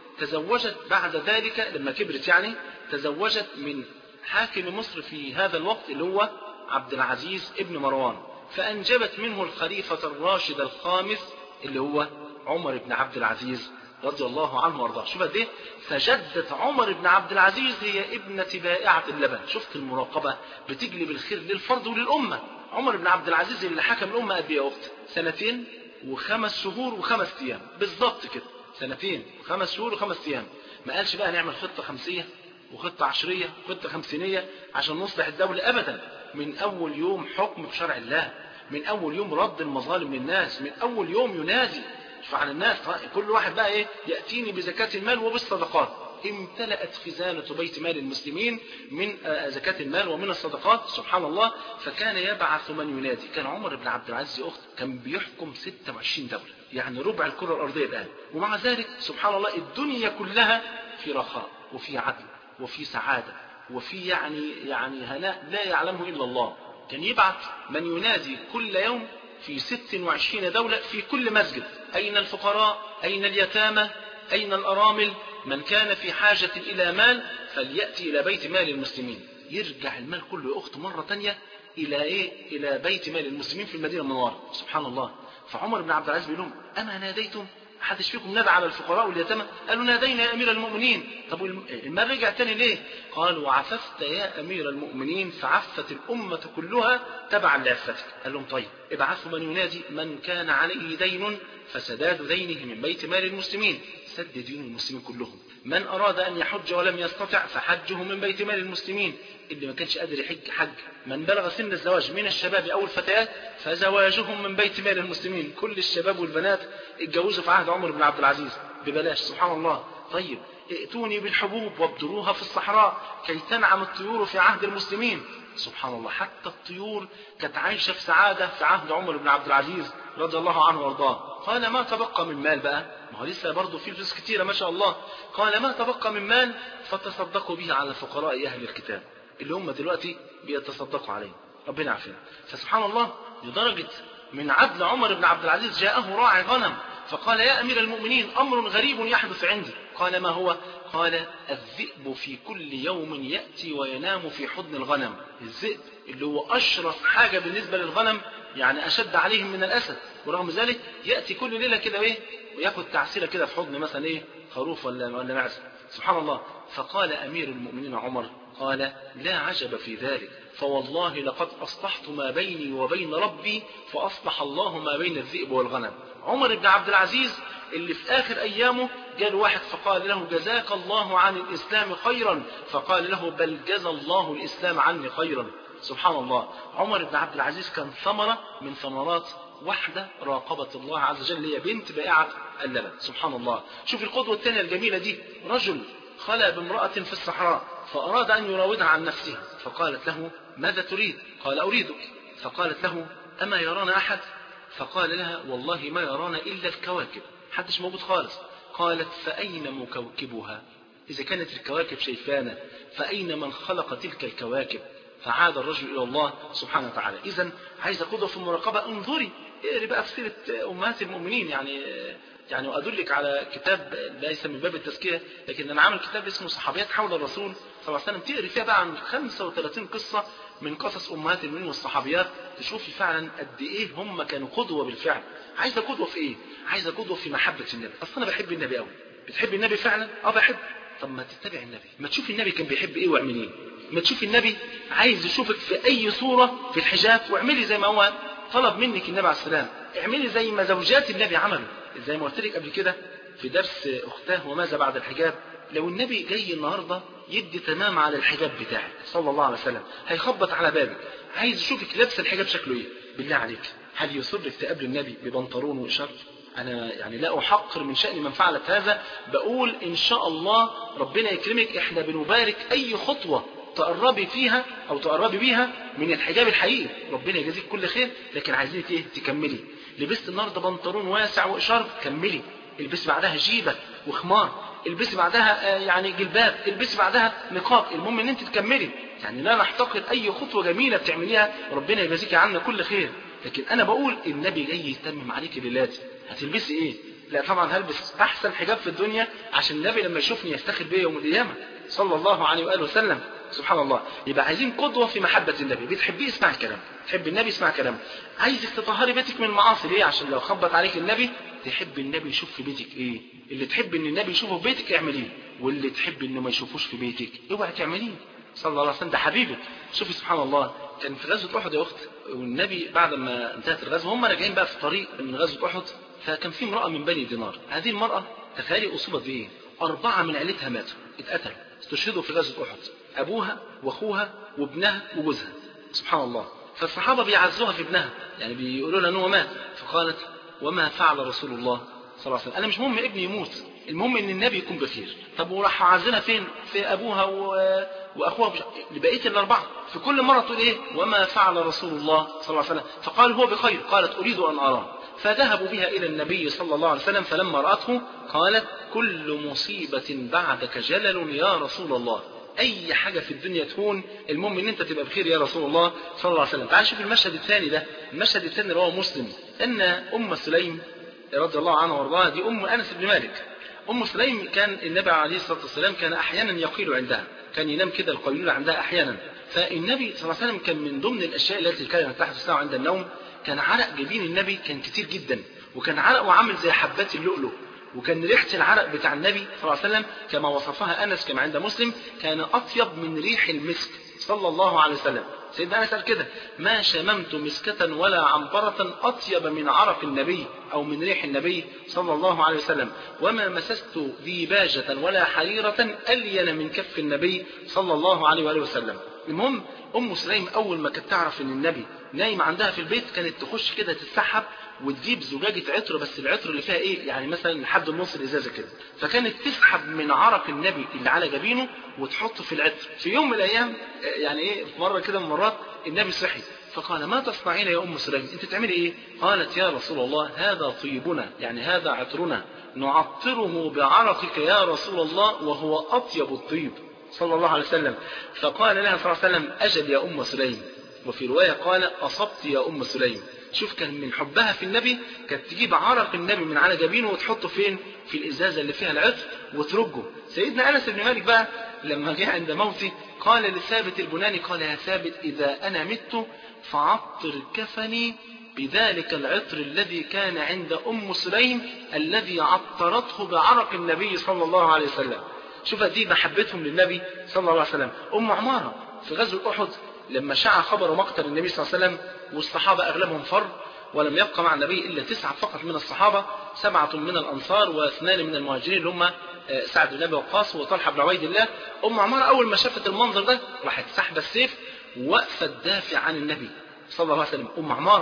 تزوجت بعد ذلك لما كبرت، يعني تزوجت من حاكم مصر في هذا الوقت اللي هو عبد العزيز ابن مروان، فأنجبت منه الخليفة الراشد الخامس اللي هو عمر بن عبد العزيز رضي الله عنه وارضاه. شوف قد ايه فجدة عمر بن عبد العزيز هي ابنة بائعة اللبن. شفت المراقبة بتجلب الخير للفرد وللأمة. عمر بن عبد العزيز اللي حكم الأمة قد ايه يا أخت؟ سنتين وخمس شهور وخمس أيام بالضبط كده، سنتين وخمس شهور وخمس أيام. ما قالش بقى نعمل خطة خمسية وخطة عشرية وخطة خمسينية عشان نصلح الدولة أبدا. من أول يوم حكم بشرع الله، من أول يوم رد المظالم للناس، من أول يوم ينادي فعن الناس كل واحد بقى ايه يأتيني بزكاة المال وبالصدقات. امتلأت خزانة بيت مال المسلمين من زكاة المال ومن الصدقات. سبحان الله. فكان يبعث من ينادي. كان عمر بن عبد العزيز أخت كان بيحكم ستة وعشرين دولة، يعني ربع الكرة الأرضية الآن، ومع ذلك سبحان الله الدنيا كلها في رخاء وفي عدل وفي سعادة وفي يعني يعني هناء لا يعلمه إلا الله. كان يبعث من ينادي كل يوم في ست وعشرين دولة في كل مسجد. أين الفقراء؟ أين اليتامى؟ أين الأرامل؟ من كان في حاجة إلى مال فليأتي إلى بيت مال المسلمين. يرجع المال كله يا أخت مرة تانية إلى إيه؟ إلى بيت مال المسلمين في المدينة المنورة. سبحان الله. فعمر بن عبد العزيز بيقول لهم أما ناديتم؟ حدش فيكم نادى على الفقراء واليتامى؟ قالوا نادينا يا أمير المؤمنين. طب المال رجع تاني ليه؟ قال وعففت يا أمير المؤمنين فعفت الأمة كلها تبعا لعفتك. قال لهم طيب ابعثوا من ينادي من كان عليه دين فسداد دينه من بيت مال المسلمين، سد دين المسلمين كلهم. من أراد أن يحج ولم يستطع فحجه من بيت مال المسلمين. اللي ما كانش قادر يحج حج. من بلغ سن الزواج من الشباب أو الفتيات فزواجهم من بيت مال المسلمين. كل الشباب والبنات اتجوزوا في عهد عمر بن عبد العزيز ببلاش. سبحان الله. طيب ائتوني بالحبوب وابدروها في الصحراء كي تنعم الطيور في عهد المسلمين. سبحان الله. حتى الطيور كانت عايشة في سعادة في عهد عمر بن عبد العزيز رضي الله عنه وارضاه. قال ما تبقى من مال بقى، ما هو لسه برضه في فلوس كتيرة ما شاء الله. قال ما تبقى من مال فتصدقوا به على فقراء أهل الكتاب اللي هم دلوقتي بيتصدقوا عليه. ربنا عافينا. فسبحان الله لدرجة من عدل عمر بن عبد العزيز جاءه راعي غنم فقال يا أمير المؤمنين أمر غريب يحدث عندي. قال ما هو؟ قال الذئب في كل يوم يأتي وينام في حضن الغنم. الذئب اللي هو أشرف حاجة بالنسبة للغنم، يعني أشد عليهم من الأسد، ورغم ذلك يأتي كل ليلة كده إيه ويأخذ تعسيرة كده في حضن مثلا إيه خروف ولا ولا معزة. سبحان الله. فقال أمير المؤمنين عمر قال لا عجب في ذلك فوالله لقد أصلحت ما بيني وبين ربي فأصلح الله ما بين الذئب والغنم. عمر بن عبد العزيز اللي في آخر أيامه جاء واحد فقال له جزاك الله عن الإسلام خيرا، فقال له بل جزى الله الإسلام عني خيرا. سبحان الله. عمر بن عبد العزيز كان ثمرة من ثمرات واحدة راقبت الله عز وجل، هي بنت بائعة اللبن. سبحان الله. شوف القدوة الثانية الجميلة دي، رجل خلى بامرأة في الصحراء فأراد أن يراودها عن نفسها، فقالت له ماذا تريد؟ قال أريدك. فقالت له أما يرانا أحد؟ فقال لها والله ما يرانا إلا الكواكب، حدش موجود خالص. قالت فأين مكوكبها؟ إذا كانت الكواكب شايفانا فأين من خلق تلك الكواكب؟ فعاد الرجل إلى الله سبحانه وتعالى. إذن عايز قدوة في المراقبة، انظري اقري بقى في سيرة أمهات المؤمنين. يعني يعني وأدلك على كتاب ليس من باب التزكية، لكن أنا عامل كتاب اسمه صحابيات حول الرسول صلى الله عليه وسلم، تقري فيها بقى عن خمسة وثلاثين قصة من قصص أمهات المؤمنين والصحابيات، تشوفي فعلا قد إيه هم كانوا قدوة بالفعل. عايزة قدوة في إيه؟ عايزة قدوة في محبة النبي. أصلا أنا بحب النبي قوي. بتحب النبي فعلا؟ أه بحب. طب ما تتبع النبي، ما تشوف النبي كان بيحب إيه واعمل إيه. ما تشوف النبي عايز يشوفك في أي صورة في الحجاب واعملي زي ما هو طلب منك النبي عليه السلام. اعملي زي ما زوجات النبي عملوا. زي ما قلت لك قبل كده في درس أختاه وماذا بعد الحجاب، لو النبي جاي النهاردة يدي تمام على الحجاب بتاعك صلى الله عليه وسلم، هيخبط على بابك عايز يشوفك لابسه الحجاب شكله ايه، بالله عليك هل يصرك تقابل النبي ببنطلون وإشارة؟ أنا يعني لا أحقر من شأن من فعلت هذا، بقول إن شاء الله ربنا يكرمك. إحنا بنبارك أي خطوة تقربي فيها أو تقربي بيها من الحجاب الحقيقي، ربنا يجازيك كل خير. لكن عايزينك إيه؟ تكملي. لبست النهارده بنطلون واسع وإشارة، كملي. البسي بعدها جيبة وخمار، البسي بعدها يعني جلباب، البسي بعدها نقاب. المهم ان انت تكملي. يعني لا نحتقر اي خطوة جميلة بتعمليها، ربنا يجازيك عنا كل خير. لكن انا بقول النبي جاي يتمم عليك ليلاتي، هتلبسي ايه؟ لا طبعا هلبس احسن حجاب في الدنيا عشان النبي لما يشوفني يفتخر بيا يوم القيامة صلى الله عليه وآله وسلم. سبحان الله. يبقى عايزين قدوة في محبة النبي. بتحبيه اسمع الكلام، تحب النبي اسمع كلام. عايزك تطهري بيتك من المعاصي، ليه؟ عشان لو خبط عليك النبي تحب النبي يشوف في بيتك ايه. اللي تحب ان النبي يشوفه في بيتك اعمليه، واللي تحب انه ما يشوفوش في بيتك اوعى تعمليه صلى الله عليه وسلم. ده حبيبك. شوفي سبحان الله، كان في غزوة أحد يا أخت، والنبي بعد ما انتهت الغزوة هم راجعين بقى في طريق من غزوة أحد، فكان في امرأة من بني دينار. هذه المرأة تخيلي أصيبت بإيه؟ أربعة من عيلتها ماتوا، اتقتلوا، استشهدوا في غزوة أحد، أبوها وأخوها وابنها وجوزها. سبحان الله. فالصحابة بيعزوها في ابنها، يعني بيقولوا لها أنه هو مات. فقالت وما فعل رسول الله صلى الله عليه وسلم؟ أنا مش مهم ابني يموت، المهم ان النبي يكون بخير. طب وراح عازلها فين؟ في ابوها و... واخوها لبقيه الاربعه. في كل مره تقول ايه؟ وما فعل رسول الله صلى الله عليه وسلم؟ فقال هو بخير. قالت اريد ان اراه. فذهبوا بها الى النبي صلى الله عليه وسلم، فلما راته قالت كل مصيبه بعدك جلل يا رسول الله. اي حاجه في الدنيا تهون، المهم ان انت تبقى بخير يا رسول الله صلى الله عليه وسلم. تعال شوف المشهد الثاني ده. المشهد الثاني رواه مسلم، ان ام سليم رضي الله عنها وارضاها، دي ام انس بن مالك. أم سليم كان النبي عليه الصلاة والسلام كان أحيانا يقيل عندها، كان ينام كده القيلولة عندها أحيانا. فالنبي صلى الله عليه وسلم كان من ضمن الأشياء التي كانت تحدث له عند النوم كان عرق جبين النبي كان كتير جدا، وكان عرقه عامل زي حبات اللؤلؤ، وكان ريحة العرق بتاع النبي صلى الله عليه وسلم كما وصفها أنس كما عند مسلم كان أطيب من ريح المسك صلى الله عليه وسلم. سيدنا أنس قال كده ما شممت مسكة ولا عنبرة أطيب من عرق النبي أو من ريح النبي صلى الله عليه وسلم، وما مسست ديباجة ولا حريرة ألين من كف النبي صلى الله عليه وآله وسلم. المهم أم سليم أول ما كانت تعرف أن النبي نايم عندها في البيت كانت تخش كده تتسحب وتجيب زجاجة عطر، بس العطر اللي فيها ايه يعني مثلا لحد النص الازازة كده، فكانت تسحب من عرق النبي اللي على جبينه وتحطه في العطر. في يوم من الايام يعني ايه مرة كده من مرات النبي صحي فقال ما تصنعين يا ام سليم؟ انت تعملي ايه؟ قالت يا رسول الله هذا طيبنا، يعني هذا عطرنا نعطره بعرقك يا رسول الله وهو اطيب الطيب صلى الله عليه وسلم. فقال لها صلى الله عليه وسلم اجل يا ام سليم، وفي رواية قال اصبت يا ام سليم. شوف كان من حبها في النبي كانت تجيب عرق النبي من على جبينه وتحطه فين؟ في الازازه اللي فيها العطر وترجه. سيدنا انس بن مالك بقى لما جاء عند موته قال لثابت البناني قال يا ثابت اذا انا مت فعطر كفني بذلك العطر الذي كان عند ام سليم الذي عطرته بعرق النبي صلى الله عليه وسلم. شوف دي محبتهم للنبي صلى الله عليه وسلم. ام عماره في غزوه احد لما شاع خبر مقتل النبي صلى الله عليه وسلم والصحابة أغلبهم فر ولم يبقى مع النبي إلا تسعة فقط من الصحابة، سبعة من الأنصار واثنان من المهاجرين اللي هم سعد بن أبي وقاص وطلحة بن عبيد الله. أم عمارة أول ما شافت المنظر ده راحت سحب السيف ووقفت تدافع عن النبي صلى الله عليه وسلم. أم عمارة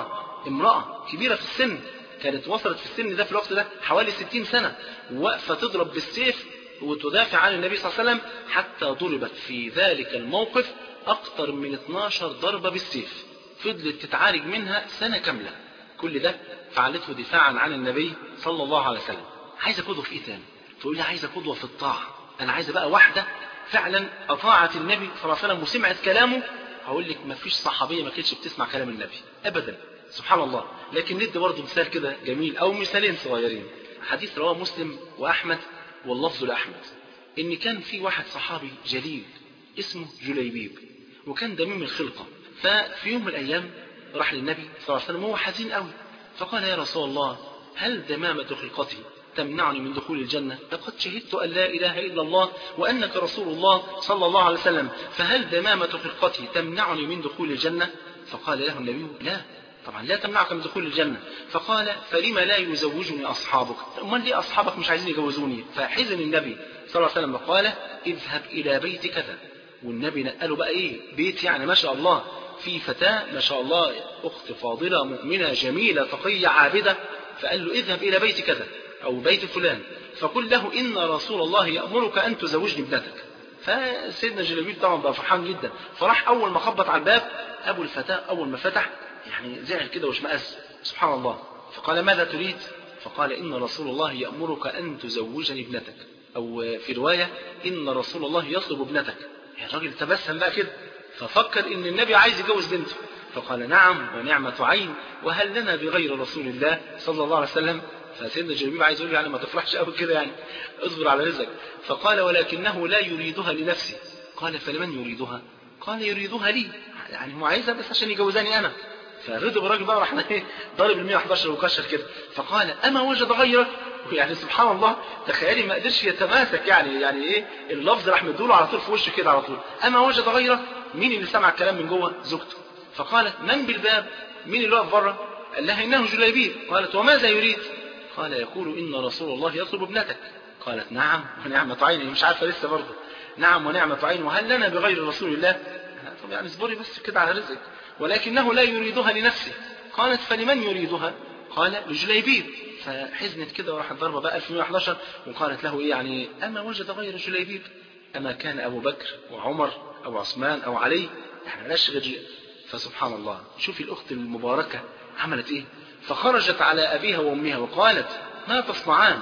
امرأة كبيرة في السن، كانت وصلت في السن ده في الوقت ده حوالي ستين سنة، وواقفة تضرب بالسيف وتدافع عن النبي صلى الله عليه وسلم، حتى ضربت في ذلك الموقف أكثر من اثناشر ضربة بالسيف، فضلت تتعالج منها سنة كاملة. كل ده فعلته دفاعا عن النبي صلى الله عليه وسلم. عايزة قدوة في إيه تاني؟ تقول لي عايزة قدوة في الطاعة. أنا عايزة بقى واحدة فعلا أطاعت النبي صلى الله عليه وسلم وسمعت كلامه. هقول لك ما فيش صحابية ما كانتش بتسمع كلام النبي أبدا، سبحان الله. لكن ندي برضه مثال كده جميل أو مثالين صغيرين. حديث رواه مسلم وأحمد واللفظ لأحمد، إن كان في واحد صحابي جليل اسمه جليبيب، وكان دميم الخلقة. ففي يوم من الأيام راح للنبي صلى الله عليه وسلم وهو حزين قوي، فقال يا رسول الله هل دمامة خلقتي تمنعني من دخول الجنة؟ لقد شهدت أن لا إله إلا الله وأنك رسول الله صلى الله عليه وسلم، فهل دمامة خلقتي تمنعني من دخول الجنة؟ فقال له النبي لا، طبعا لا تمنعك من دخول الجنة. فقال فلما لا يزوجني أصحابك؟ أمال ليه أصحابك مش عايزين يجوزوني؟ فحزن النبي صلى الله عليه وسلم وقال اذهب إلى بيت كذا. والنبي نقله بقى إيه بيت، يعني ما شاء الله في فتاة ما شاء الله أخت فاضلة مؤمنة جميلة تقية عابدة، فقال له اذهب إلى بيت كذا أو بيت فلان فقل له إن رسول الله يأمرك أن تزوجني ابنتك. فسيدنا جلبيب طبعا بقى فرحان جدا، فراح أول ما خبط على الباب أبو الفتاة أول ما فتح يعني زعل كده واشمئز، سبحان الله. فقال ماذا تريد؟ فقال إن رسول الله يأمرك أن تزوجني ابنتك، أو في رواية إن رسول الله يطلب ابنتك. يعني الراجل تبسم بقى كده، ففكر إن النبي عايز يجوز بنته، فقال نعم ونعمة عين وهل لنا بغير رسول الله صلى الله عليه وسلم. فسيدنا جلبيب عايز يقول يعني ما تفرحش قوي كده، يعني اصبر على رزقك. فقال ولكنه لا يريدها لنفسه. قال فلمن يريدها؟ قال يريدها لي، يعني هو عايزها بس عشان يجوزاني أنا. فرضي الراجل بقى راح ضارب ال مئة وأحد عشر وكشر كده. فقال أما وجد غيرك؟ يعني سبحان الله، تخيلي ما قدرش يتماسك، يعني يعني ايه اللفظ راح مدوله على طول في وشه كده على طول. أما وجد غيرك؟ مين اللي سمع الكلام من جوه؟ زوجته. فقالت من بالباب؟ مين اللي واقف بره؟ قال لها إنه جليبيب. قالت وماذا يريد؟ قال يقول إن رسول الله يطلب ابنتك. قالت نعم ونعمة عين، مش عارفة لسه برضه، نعم ونعمة عين وهل لنا بغير رسول الله؟ طب يعني اصبري بس كده على رزقك. ولكنه لا يريدها لنفسه. قالت فلمن يريدها؟ قال لجليبيب. فحزنت كده وراحت ضربة بقى ألف ومئة وأحد عشر وقالت له إيه يعني أما وجد غير جليبيب؟ أما كان أبو بكر وعمر أو عثمان أو علي؟ احنا لاش غير. فسبحان الله، شوفي الأخت المباركة عملت إيه. فخرجت على أبيها وأمها وقالت ما تصنعان؟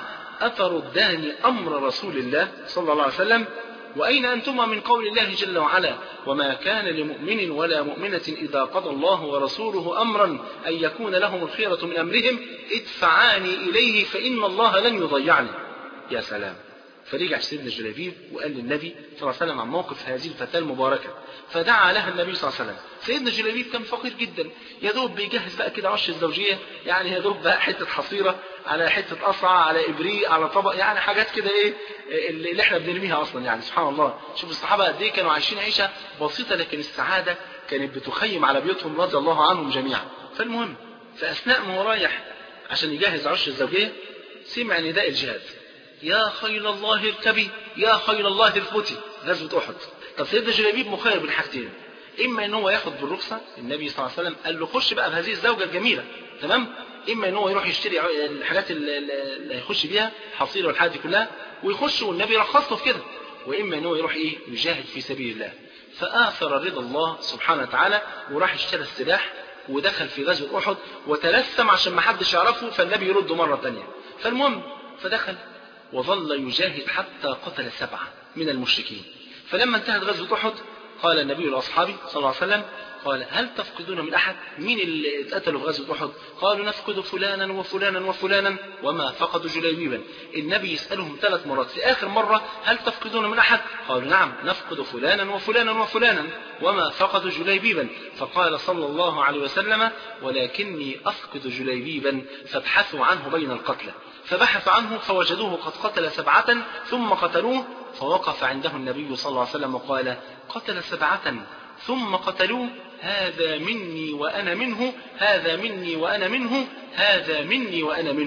أتردان أمر رسول الله صلى الله عليه وسلم؟ وأين أنتما من قول الله جل وعلا وما كان لمؤمن ولا مؤمنة إذا قضى الله ورسوله أمرا أن يكون لهم الخيرة من أمرهم ادفعاني إليه فإن الله لن يضيعني. يا سلام. فرجع سيدنا جلبيب وقال للنبي صلى الله عليه وسلم عن موقف هذه الفتاة المباركة، فدعا لها النبي صلى الله عليه وسلم. سيدنا جلبيب كان فقير جدا، يا دوب بيجهز بقى كده عش الزوجية، يعني يا دوب بقى حتة حصيرة على حتة قصعة على إبريق على طبق، يعني حاجات كده إيه اللي احنا بنرميها أصلا. يعني سبحان الله، شوف الصحابة قد إيه كانوا عايشين عيشة بسيطة، لكن السعادة كانت بتخيم على بيوتهم رضي الله عنهم جميعا. فالمهم فأثناء ما هو رايح عشان يجهز عش الزوجية سمع نداء الجهاد، يا خيل الله اركبي يا خيل الله ارفوتي، غزوة أحد. طب سيدنا جلبيب مخير بين حاجتين، إما إن هو ياخد بالرخصة، النبي صلى الله عليه وسلم قال له خش بقى بهذه الزوجة الجميلة تمام، إما إن هو يروح يشتري الحاجات اللي هيخش بيها حصير والحاجات دي كلها ويخش والنبي رخص له في كده، وإما إن هو يروح إيه يجاهد في سبيل الله. فآثر رضا الله سبحانه وتعالى وراح اشترى السلاح ودخل في غزوة أحد وتلثم عشان ما حدش يعرفه، فالنبي يرده مرة تانية. فالمهم فدخل وظل يجاهد حتى قتل سبعة من المشركين. فلما انتهت غزوة أحد قال النبي لأصحابه صلى الله عليه وسلم قال هل تفقدون من أحد؟ مين اللي اتقتلوا في غزوة أحد؟ قالوا نفقد فلانا وفلانا وفلانا وما فقدوا جليبيبا. النبي يسألهم ثلاث مرات، في آخر مرة هل تفقدون من أحد؟ قالوا نعم نفقد فلانا وفلانا وفلانا وما فقدوا جليبيبا. فقال صلى الله عليه وسلم ولكني أفقد جليبيبا فابحثوا عنه بين القتلى. فبحث عنه فوجدوه قد قتل سبعة ثم قتلوه. فوقف عنده النبي صلى الله عليه وسلم وقال قتل سبعة ثم قتلوه، هذا مني وأنا منه، هذا مني وأنا منه، هذا مني وأنا منه.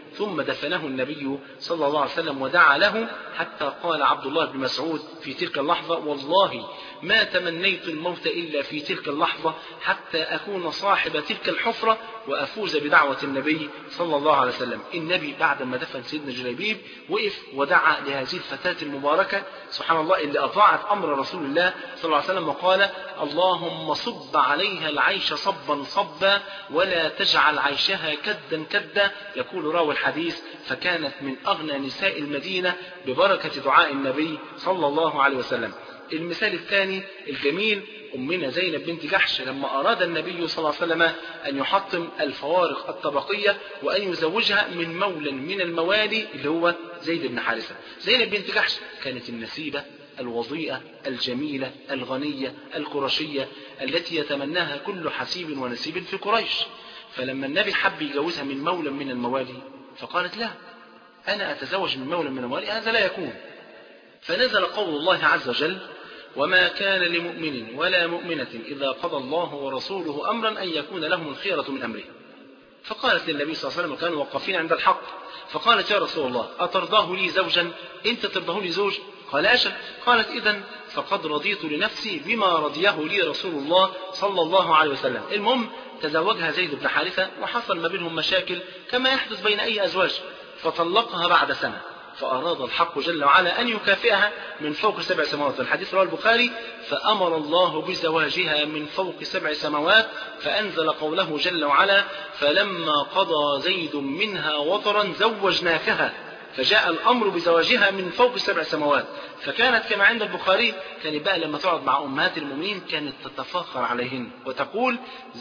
ثم دفنه النبي صلى الله عليه وسلم ودعا له، حتى قال عبد الله بن مسعود في تلك اللحظة: والله ما تمنيت الموت إلا في تلك اللحظة حتى أكون صاحب تلك الحفرة وأفوز بدعوة النبي صلى الله عليه وسلم. النبي بعد ما دفن سيدنا جليبيب وقف ودعا لهذه الفتاة المباركة سبحان الله اللي أطاعت أمر رسول الله صلى الله عليه وسلم، وقال: اللهم صب عليها العيش صبا صبا ولا تجعل عيشها كدا كدا. يقول راوي الحديث: فكانت من أغنى نساء المدينة ببركة دعاء النبي صلى الله عليه وسلم. المثال الثاني الجميل أمنا زينب بنت جحش، لما أراد النبي صلى الله عليه وسلم أن يحطم الفوارق الطبقية وأن يزوجها من مولى من الموالي اللي هو زيد بن حارثة. زينب بنت جحش كانت النسيبة الوضيئة الجميلة الغنية القرشية التي يتمناها كل حسيب ونسيب في قريش. فلما النبي حب يجوزها من مولى من الموالي فقالت: لا، أنا أتزوج من مولى من الموالي، هذا لا يكون. فنزل قول الله عز وجل: وما كان لمؤمن ولا مؤمنة إذا قضى الله ورسوله أمرا أن يكون لهم الخيرة من أمره. فقالت للنبي صلى الله عليه وسلم، وكانوا موقفين عند الحق، فقالت: يا رسول الله أترضاه لي زوجا؟ أنت ترضاه لي زوج؟ قال: أجل. قالت: إذن فقد رضيت لنفسي بما رضيه لي رسول الله صلى الله عليه وسلم. المهم تزوجها زيد بن حارثة، وحصل ما بينهم مشاكل كما يحدث بين أي أزواج، فطلقها بعد سنة. فأراد الحق جل وعلا أن يكافئها من فوق سبع سماوات. الحديث رواه البخاري: فأمر الله بزواجها من فوق سبع سماوات، فأنزل قوله جل وعلا: فلما قضى زيد منها وطرا زوجناكها. فجاء الأمر بزواجها من فوق سبع سماوات. فكانت كما عند البخاري، كانت بقى لما تقعد مع أمهات المؤمنين كانت تتفاخر عليهن وتقول: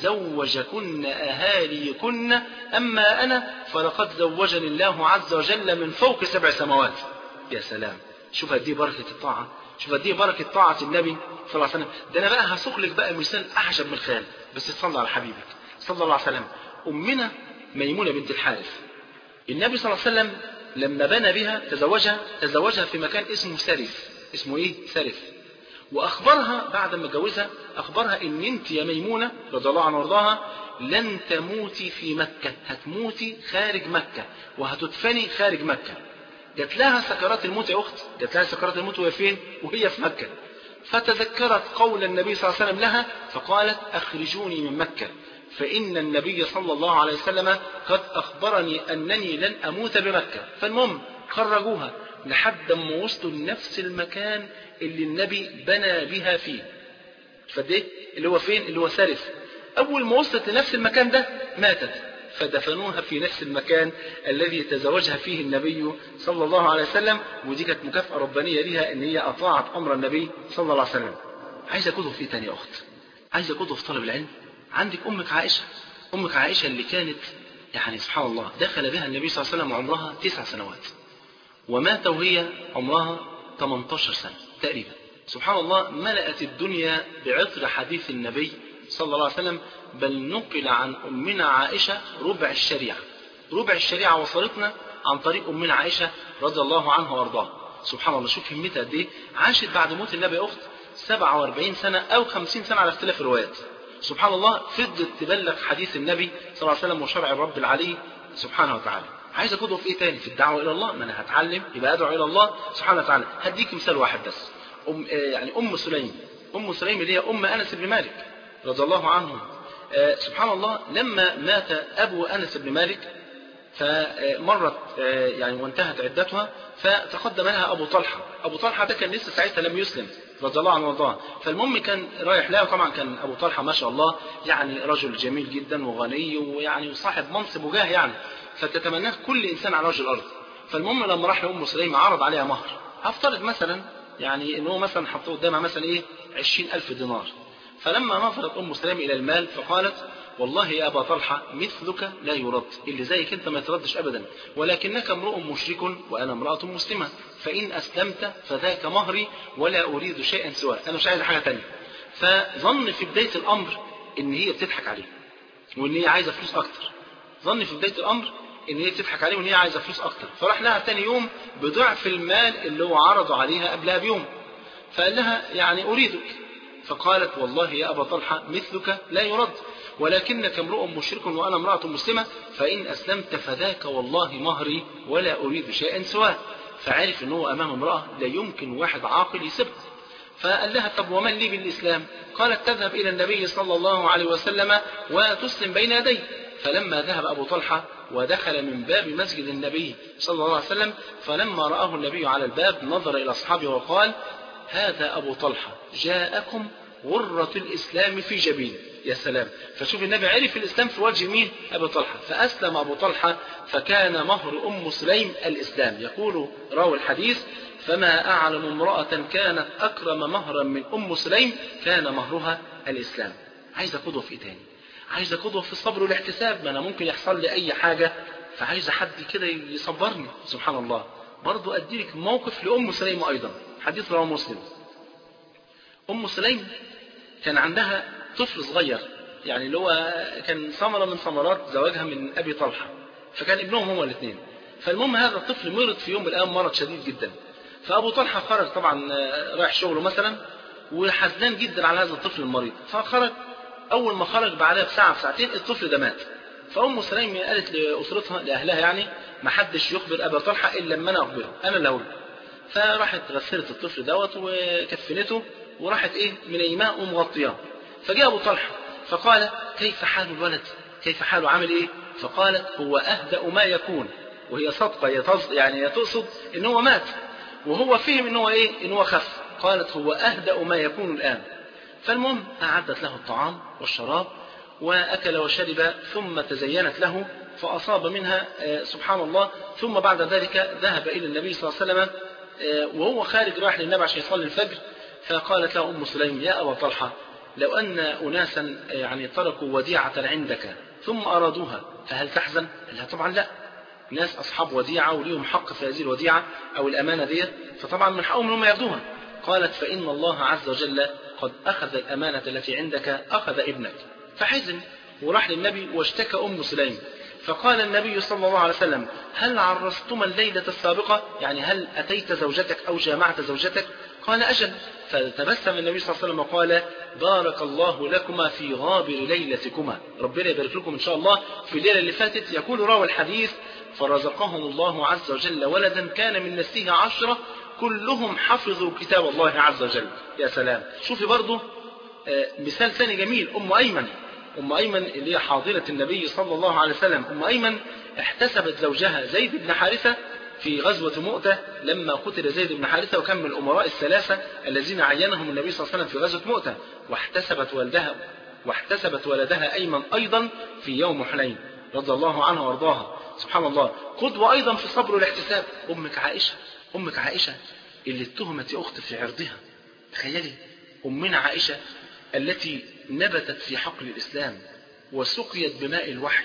زوجكن أهاليكن، أما أنا فلقد زوجني الله عز وجل من فوق سبع سماوات. يا سلام، شوف هدي بركة الطاعة، شوف هدي بركة طاعة النبي صلى الله عليه وسلم. ده أنا بقى هسوق لك بقى مثال أعجب من الخيال، بس تصلى على حبيبك صلى الله عليه وسلم. أمنا ميمونة بنت الحارث، النبي صلى الله عليه وسلم لما بنى بها تزوجها تزوجها في مكان اسمه سرف. اسمه ايه؟ سرف. واخبرها بعد ما اتجوزها، اخبرها ان انت يا ميمونة رضي الله عنها وارضاها لن تموتي في مكة، هتموتي خارج مكة وهتدفني خارج مكة. جات لها سكرات الموت يا اخت، جات لها سكرات الموت وهي فين؟ وهي في مكة. فتذكرت قول النبي صلى الله عليه وسلم لها فقالت: اخرجوني من مكة، فإن النبي صلى الله عليه وسلم قد أخبرني أنني لن أموت بمكة. فالمهم خرجوها لحد ما وصلوا لنفس المكان اللي النبي بنى بها فيه. فده اللي هو فين؟ اللي هو سرف. أول ما وصلت لنفس المكان ده ماتت، فدفنوها في نفس المكان الذي تزوجها فيه النبي صلى الله عليه وسلم. ودي كانت مكافأة ربانية لها إن هي أطاعت أمر النبي صلى الله عليه وسلم. عايزة كتب في تاني يا أخت، عايزة كتب في طلب العلم. عندك أمك عائشة، أمك عائشة اللي كانت يعني سبحان الله دخل بها النبي صلى الله عليه وسلم عمرها تسع سنوات ومات وهي عمرها ثمانية عشر سنة تقريبا. سبحان الله ملأت الدنيا بعطر حديث النبي صلى الله عليه وسلم، بل نقل عن أمنا عائشة ربع الشريعة. ربع الشريعة وصلتنا عن طريق أمنا عائشة رضي الله عنها وارضاها. سبحان الله، شوف همتها قد ايه. عاشت بعد موت النبي يا أخت سبعة وأربعين سنة أو خمسين سنة على اختلاف الروايات. سبحان الله فضلت تبلغ حديث النبي صلى الله عليه وسلم وشرع الرب العلي سبحانه وتعالى. عايز أقوله في إيه تاني؟ في الدعوة إلى الله. ما أنا هتعلم يبقى أدعو إلى الله سبحانه وتعالى. هديك مثال واحد بس. أم يعني أم سليم، أم سليم اللي هي أم أنس بن مالك رضي الله عنه. سبحان الله لما مات أبو أنس بن مالك فمرت يعني وانتهت عدتها، فتقدم لها أبو طلحة. أبو طلحة ده كان لسه ساعتها لم يسلم رضي الله عنه وارضاه. فالمهم كان رايح لها، طبعا كان أبو طلحة ما شاء الله يعني رجل جميل جدا وغني ويعني صاحب منصب وجاه يعني، فتتمناه كل إنسان على وجه الأرض. فالمهم لما راح لأم سليم عرض عليها مهر، هفترض مثلا يعني إنه مثلا حطوا قدامها مثلا إيه عشرين ألف دينار. فلما نظرت أم سليم إلى المال فقالت: والله يا أبا طلحة مثلك لا يرد، اللي زيك أنت ما يتردش أبدا، ولكنك امرؤ مشرك وأنا امرأة مسلمة، فإن أسلمت فذاك مهري ولا أريد شيئا سواه، أنا مش عايز حاجة تانية. فظن في بداية الأمر إن هي بتضحك عليه وإن هي عايزة فلوس أكتر. ظن في بداية الأمر إن هي بتضحك عليه وإن هي عايزة فلوس أكتر. فراح لها تاني يوم بضعف المال اللي هو عرضه عليها قبلها بيوم، فقال لها: يعني أريدك. فقالت: والله يا أبا طلحة مثلك لا يرد، ولكنك امرؤ مشرك وأنا امرأة مسلمة، فإن أسلمت فذاك والله مهري ولا أريد شيئا سواه. فعرف أنه أمام امرأة لا يمكن واحد عاقل يسيبها. فقال لها طب ومن لي بالإسلام؟ قالت تذهب إلى النبي صلى الله عليه وسلم وتسلم بين يديه. فلما ذهب أبو طلحة ودخل من باب مسجد النبي صلى الله عليه وسلم، فلما رآه النبي على الباب نظر إلى أصحابه وقال هذا أبو طلحة جاءكم غرة الإسلام في جبين. يا سلام. فشوف النبي عرف الإسلام في وجه مين؟ أبو طلحة. فأسلم أبو طلحة فكان مهر أم سليم الإسلام. يقول راوي الحديث فما أعلم امرأة كانت أكرم مهرا من أم سليم كان مهرها الإسلام. عايز قدوة في إيه تاني؟ عايز قدوة في الصبر والاحتساب. ما أنا ممكن يحصل لي أي حاجة فعايز حد كده يصبرني. سبحان الله. برضو أديلك موقف لأم سليم أيضا، حديث رواه مسلم. أم سليم كان عندها طفل صغير، يعني اللي هو كان ثمرة من ثمرات زواجها من أبي طلحة، فكان ابنهم هما الاثنين. فالمهم هذا الطفل مرض في يوم من الأيام مرض شديد جدا. فأبو طلحة خرج طبعا رايح شغله مثلا وحزنان جدا على هذا الطفل المريض. فخرج، أول ما خرج بعدها بساعة بساعتين الطفل ده مات. فأم سليم قالت لأسرتها لأهلها يعني ما حدش يخبر أبا طلحة إلا لما أنا أخبره، أنا اللي أقول. فراحت غسلت الطفل دوت وكفنته وراحت إيه منيماه ومغطياه. فجاء أبو طلحة فقال كيف حال الولد؟ كيف حاله؟ عامل إيه؟ فقالت هو أهدأ ما يكون. وهي صدقة يعني تقصد إن هو مات وهو فهم إن هو إيه؟ إن هو خف. قالت هو أهدأ ما يكون الآن. فالمهم أعدت له الطعام والشراب وأكل وشرب ثم تزينت له فأصاب منها سبحان الله. ثم بعد ذلك ذهب إلى النبي صلى الله عليه وسلم وهو خارج راح للنبي عشان يصلي الفجر. فقالت له أم سليم يا أبا طلحة لو أن أناسا يعني تركوا وديعة عندك ثم أرادوها فهل تحزن؟ قال لها طبعا لا، ناس أصحاب وديعة وليهم حق في هذه الوديعة أو الأمانة دي، فطبعا من حقهم هم ياخدوها. قالت فإن الله عز وجل قد أخذ الأمانة التي عندك أخذ ابنك. فحزن وراح للنبي واشتكى أم سليم. فقال النبي صلى الله عليه وسلم هل عرستما الليلة السابقة؟ يعني هل أتيت زوجتك أو جامعت زوجتك؟ قال أجل. فتبسم النبي صلى الله عليه وسلم وقال بارك الله لكما في غابر ليلتكما، ربنا يبارك لكم إن شاء الله في الليلة اللي فاتت. يقول راوي الحديث فرزقهم الله عز وجل ولدا كان من نسله عشرة كلهم حفظوا كتاب الله عز وجل. يا سلام. شوفي برضو مثال ثاني جميل، أم أيمن. أم أيمن اللي هي حاضرة النبي صلى الله عليه وسلم. أم أيمن احتسبت زوجها زيد بن حارثة في غزوة مؤتة لما قتل زيد بن حارثة، وكان من الأمراء الثلاثة الذين عينهم النبي صلى الله عليه وسلم في غزوة مؤتة. واحتسبت ولدها واحتسبت ولدها أيمن أيضا في يوم حنين رضي الله عنها وارضاها. سبحان الله. قدوة أيضا في الصبر والاحتساب أمك عائشة. أمك عائشة اللي اتهمت يا أخت في عرضها. تخيلي أمنا عائشة التي نبتت في حقل الإسلام وسقيت بماء الوحي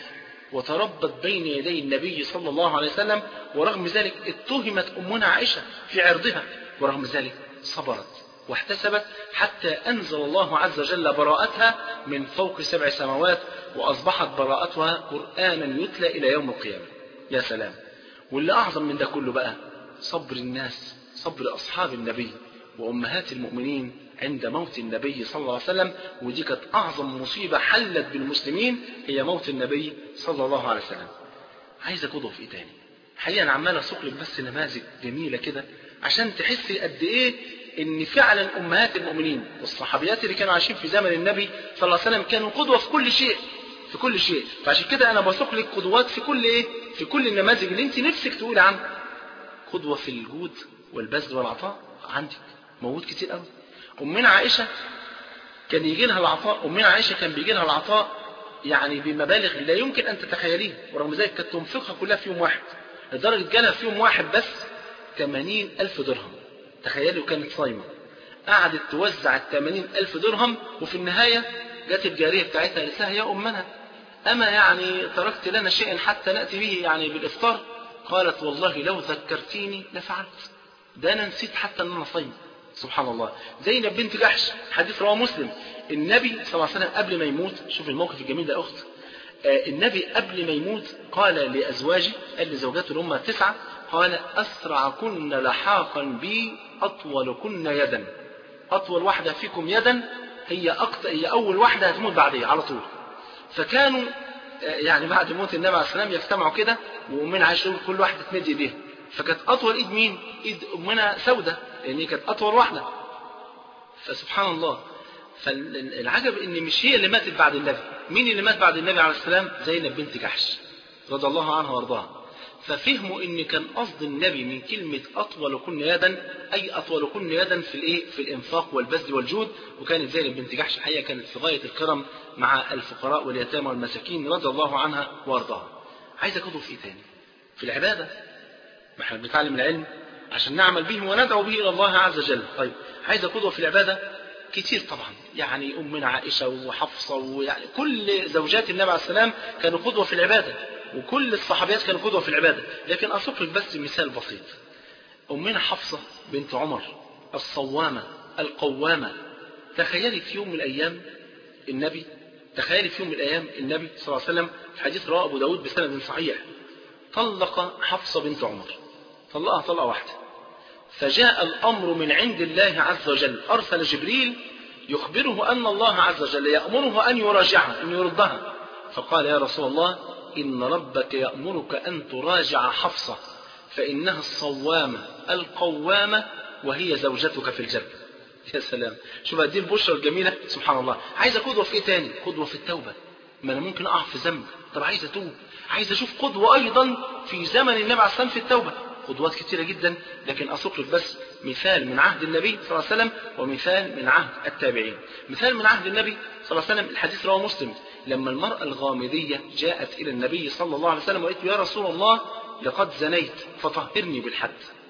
وتربت بين يدي النبي صلى الله عليه وسلم، ورغم ذلك اتهمت أمنا عائشة في عرضها، ورغم ذلك صبرت واحتسبت حتى أنزل الله عز وجل براءتها من فوق سبع سماوات، وأصبحت براءتها قرآنا يتلى إلى يوم القيامة. يا سلام. واللي أعظم من ده كله بقى صبر الناس، صبر أصحاب النبي وأمهات المؤمنين عند موت النبي صلى الله عليه وسلم. ودي كانت أعظم مصيبة حلت بالمسلمين هي موت النبي صلى الله عليه وسلم. عايز أقوله في إيه تاني؟ حقيقة أنا عمال أسوق لك بس نماذج جميلة كده عشان تحسي قد إيه إن فعلا أمهات المؤمنين والصحابيات اللي كانوا عايشين في زمن النبي صلى الله عليه وسلم كانوا قدوة في كل شيء، في كل شيء. فعشان كده أنا بسوق لك قدوات في كل إيه؟ في كل النماذج اللي أنت نفسك تقول عنها. قدوة في الجود والبذل والعطاء عندك موجود كتير قوي. أمنا عائشة كان يجي لها العطاء، أمنا عائشة كان بيجي لها العطاء يعني بمبالغ لا يمكن أن تتخيليها، ورغم ذلك كانت تنفقها كلها في يوم واحد، لدرجة جالها في يوم واحد بس ثمانين ألف درهم. تخيلي، وكانت صايمة قعدت توزع الثمانين ألف درهم، وفي النهاية جت الجارية بتاعتها قالت لها يا أمنا أما يعني تركت لنا شيئا حتى نأتي به يعني بالإفطار؟ قالت والله لو ذكرتيني لفعلت، ده أنا نسيت حتى أن أنا صايمة. سبحان الله. زينب بنت جحش، حديث رواه مسلم. النبي صلى الله عليه وسلم قبل ما يموت، شوف الموقف الجميل ده أخت، آه النبي قبل ما يموت قال لأزواجه، قال لزوجاته اللي هم تسعة، قال أسرعكن لحاقا بي أطولكن يدا. أطول واحدة فيكم يدا هي أقط... هي أول واحدة هتموت بعديه على طول. فكانوا يعني بعد موت النبي عليه السلام يجتمعوا كده، وأمنا عائشة كل واحدة تمد ايديها. فكانت أطول إيد مين؟ إيد أمنا سودة، لأن هي كانت أطول واحدة. فسبحان الله، فالعجب إن مش هي اللي ماتت بعد النبي. مين اللي مات بعد النبي عليه السلام؟ زينب بنت جحش رضي الله عنها وارضاها. ففهموا إن كان قصد النبي من كلمة أطولكن يدا أي أطولكن يدا في الإيه؟ في الإنفاق والبذل والجود. وكانت زينب بنت جحش الحقيقة كانت في غاية الكرم مع الفقراء واليتامى والمساكين رضي الله عنها وارضاها. عايز أقوله في إيه تاني؟ في العبادة. ما احنا بنتعلم العلم عشان نعمل به وندعو به إلى الله عز وجل. طيب عايز أقوله في العبادة كتير طبعا، يعني أمنا عائشة وحفصة ويعني كل زوجات النبي عليه السلام كانوا قدوة في العبادة، وكل الصحابيات كانوا قدوة في العبادة. لكن أسوق لك بس مثال بسيط. أمنا حفصة بنت عمر الصوامة القوامة، تخيلي في يوم من الأيام النبي تخيلي في يوم من الأيام النبي صلى الله عليه وسلم في حديث رواه أبو داود بسند صحيح طلق حفصة بنت عمر، طلقها طلقة واحدة. فجاء الأمر من عند الله عز وجل، أرسل جبريل يخبره أن الله عز وجل يأمره أن يراجعها أن يردها. فقال يا رسول الله إن ربك يأمرك أن تراجع حفصة فإنها الصوامة القوامة وهي زوجتك في الجنة. يا سلام، شوف هذه البشرى الجميلة سبحان الله. عايز قدوة في إيه تاني؟ قدوة في التوبة. ما أنا ممكن أقع في ذنب، طب عايز أتوب، عايز أشوف قدوة أيضا في زمن النبي عليه السلام في التوبة. قدوات كتيرة جدا، لكن أسوق لك بس مثال من عهد النبي صلى الله عليه وسلم ومثال من عهد التابعين. مثال من عهد النبي صلى الله عليه وسلم الحديث رواه مسلم، لما المرأة الغامدية جاءت إلى النبي صلى الله عليه وسلم وقالت يا رسول الله لقد زنيت فطهرني بالحد.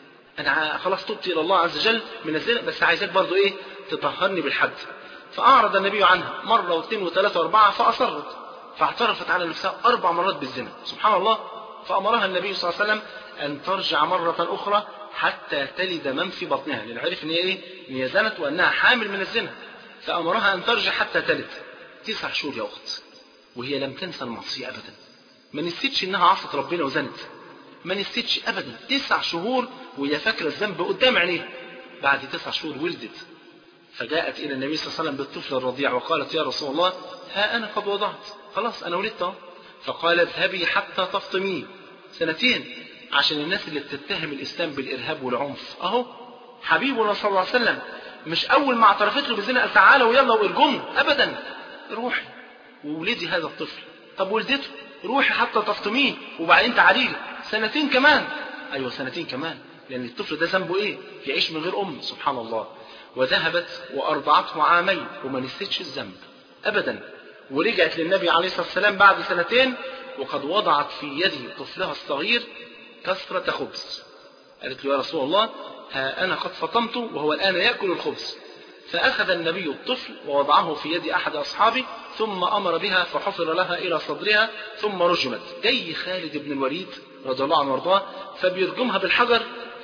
أنا خلاص تبت إلى الله عز وجل من الزنا، بس عايزك برضو إيه تطهرني بالحد. فأعرض النبي عنها مرة واثنين وثلاثة وأربعة فأصرت، فاعترفت على نفسها أربع مرات بالزنا سبحان الله. فأمرها النبي صلى الله عليه وسلم أن ترجع مرة أخرى حتى تلد من في بطنها، لأن عرف إن هي إيه؟ إن هي زنت وأنها حامل من الزنا. فأمرها أن ترجع حتى تلد. تسع شهور يا أخت وهي لم تنسى المعصية أبدا، ما نسيتش إنها عصت ربنا وزنت، ما نسيتش أبدا. تسع شهور وهي فاكرة الذنب قدام عينيها. بعد تسع شهور ولدت، فجاءت إلى النبي صلى الله عليه وسلم بالطفل الرضيع وقالت يا رسول الله ها أنا قد وضعت، خلاص أنا ولدت. فقال اذهبي حتى تفطميه. سنتين عشان الناس اللي بتتهم الإسلام بالإرهاب والعنف. أهو حبيبنا صلى الله عليه وسلم مش أول ما اعترفت له بالزنا قال تعالى ويلا وارجمه، أبدا. روحي وولدي هذا الطفل. طب ولدته روحي حتى تفطميه وبعدين تعالي لي. سنتين كمان، أيوة سنتين كمان، لأن الطفل ده ذنبه إيه؟ يعيش من غير أم سبحان الله. وذهبت وأرضعته عامين وما نسيتش الذنب أبدا. ورجعت للنبي عليه الصلاة والسلام بعد سنتين وقد وضعت في يده طفلها الصغير كسرة خبز. قالت له يا رسول الله ها أنا قد فطمت وهو الآن يأكل الخبز. فأخذ النبي الطفل ووضعه في يد أحد أصحابه ثم أمر بها فحفر لها إلى صدرها ثم رجمت. جاي خالد بن الوليد رضي الله عنه وارضاه فبيرجمها بالحجر،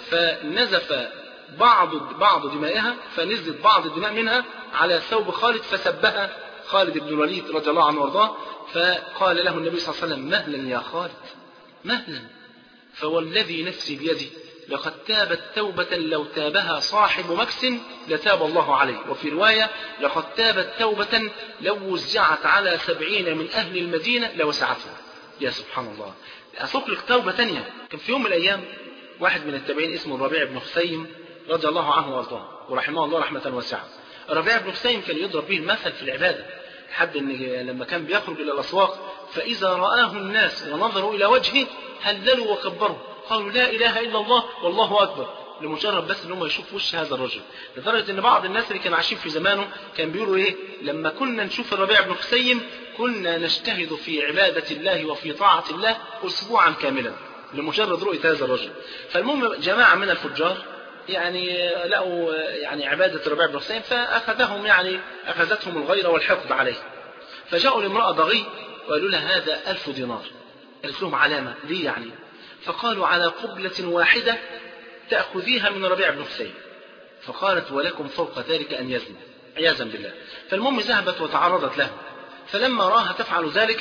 فنزف بعض بعض دمائها، فنزلت بعض الدماء منها على ثوب خالد فسبها خالد بن الوليد رضي الله عنه وارضاه. فقال له النبي صلى الله عليه وسلم مهلا يا خالد مهلا، فوالذي نفسي بيدي لقد تابت توبة لو تابها صاحب مكس لتاب الله عليه. وفي رواية لقد تابت توبة لو وزعت على سبعين من أهل المدينة لوسعتهم. يا سبحان الله. أسوق لك توبة تانية. كان في يوم من الأيام واحد من التابعين اسمه الربيع بن خثيم رضي الله عنه وارضاه ورحمه الله رحمة واسعة. الربيع بن خثيم كان يضرب به المثل في العبادة، حد إن لما كان بيخرج إلى الأسواق فإذا رآه الناس ونظروا إلى وجهه هللوا وكبروا قالوا لا إله إلا الله والله أكبر، لمجرد بس إنهم يشوفوا وش هذا الرجل. لدرجة إن بعض الناس اللي كانوا عايشين في زمانه كان بيقولوا إيه لما كنا نشوف الربيع بن خثيم كنا نجتهد في عبادة الله وفي طاعة الله أسبوعا كاملا لمجرد رؤية هذا الرجل. فالمهم جماعة من الفجار يعني لقوا يعني عبادة الربيع بن خثيم فأخذهم يعني أخذتهم الغيرة والحقد عليه. فجاءوا لامرأة ضغي وقالوا لها هذا ألف دينار. قالت لهم علامة ليه يعني؟ فقالوا على قبلة واحدة تأخذيها من ربيع بن خثيم. فقالت ولكم فوق ذلك أن يزني عياذا بالله. فالمهم ذهبت وتعرضت له، فلما راها تفعل ذلك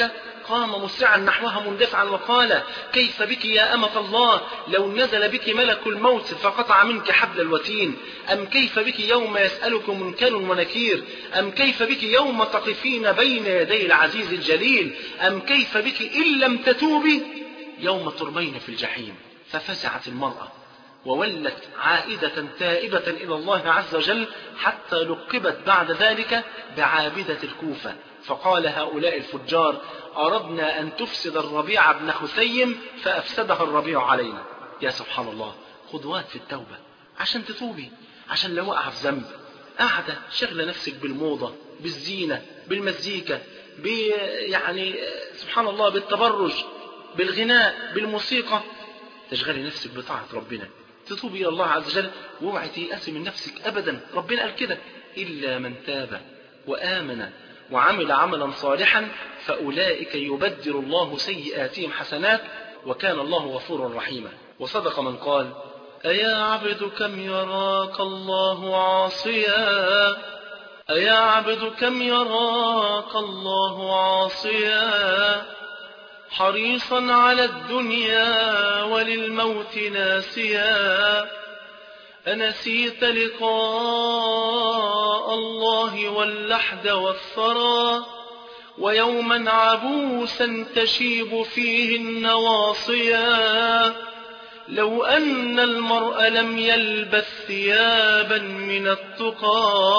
قام مسرعا نحوها مندفعا وقال كيف بك يا أمة الله لو نزل بك ملك الموت فقطع منك حبل الوتين؟ أم كيف بك يوم يسألك منكر ونكير؟ أم كيف بك يوم تقفين بين يدي العزيز الجليل؟ أم كيف بك إن لم تتوبي يوم ترمين في الجحيم؟ ففزعت المرأة وولت عائدة تائبة إلى الله عز وجل حتى لقبت بعد ذلك بعابدة الكوفة. فقال هؤلاء الفجار أردنا أن تفسد الربيع بن خثيم فأفسدها الربيع علينا. يا سبحان الله، خطوات في التوبة عشان تتوبي، عشان لو وقع في ذنب قاعدة شغلة نفسك بالموضة، بالزينة، بالمزيكا، يعني سبحان الله بالتبرج، بالغناء، بالموسيقى، تشغلي نفسك بطاعة ربنا، تتوبي إلى الله عز وجل، واوعي تيأسي من نفسك أبدا. ربنا قال كده إلا من تاب وآمن وعمل عملا صالحا فأولئك يبدل الله سيئاتهم حسنات وكان الله غفورا رحيما. وصدق من قال أيا عبد كم يراك الله عاصيا، أيا عبد كم يراك الله عاصيا، حريصا على الدنيا وللموت ناسيا، أنسيت لقاء الله واللحد والثرى، ويوما عبوسا تشيب فيه النواصيا، لو أن المرء لم يلبث ثيابا من التقى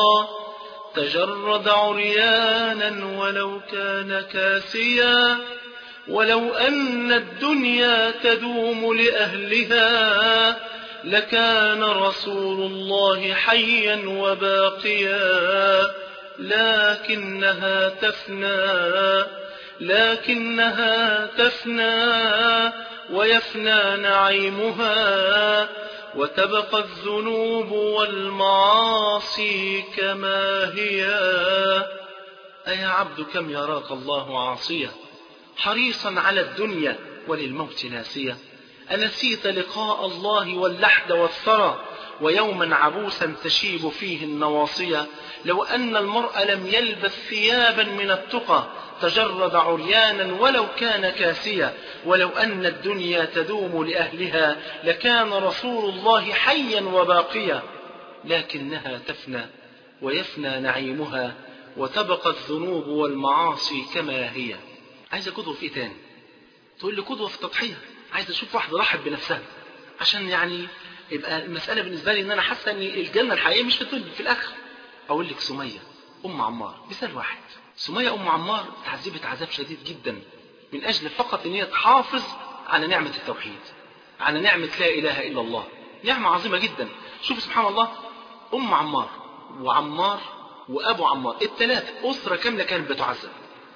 تجرد عريانا ولو كان كاسيا، ولو أن الدنيا تدوم لأهلها لكان رسول الله حيا وباقيا، لكنها تفنى لكنها تفنى ويفنى نعيمها، وتبقى الذنوب والمعاصي كما هي. أيا عبد كم يراك الله عاصيا، حريصا على الدنيا وللموت ناسيا، أنسيت لقاء الله واللحد والثرى، ويوما عبوسا تشيب فيه النواصيا، لو أن المرء لم يلبث ثيابا من التقى تجرد عريانا ولو كان كاسيا، ولو أن الدنيا تدوم لأهلها لكان رسول الله حيا وباقيا، لكنها تفنى ويفنى نعيمها، وتبقى الذنوب والمعاصي كما هي. عايز قدوة في ايه تاني؟ تقول لي قدوة في التضحية، عايز اشوف واحدة ضحت بنفسها عشان يعني يبقى المسألة بالنسبة لي ان انا حاسة ان الجنة الحقيقية مش في الدنيا، في الاخر. اقول لك سمية ام عمار مثال واحد. سمية ام عمار تعذبت عذاب شديد جدا من اجل فقط ان هي تحافظ على نعمة التوحيد، على نعمة لا اله الا الله، نعمة عظيمة جدا. شوف سبحان الله، ام عمار وعمار وابو عمار الثلاثة اسرة كاملة كانت بتعذب.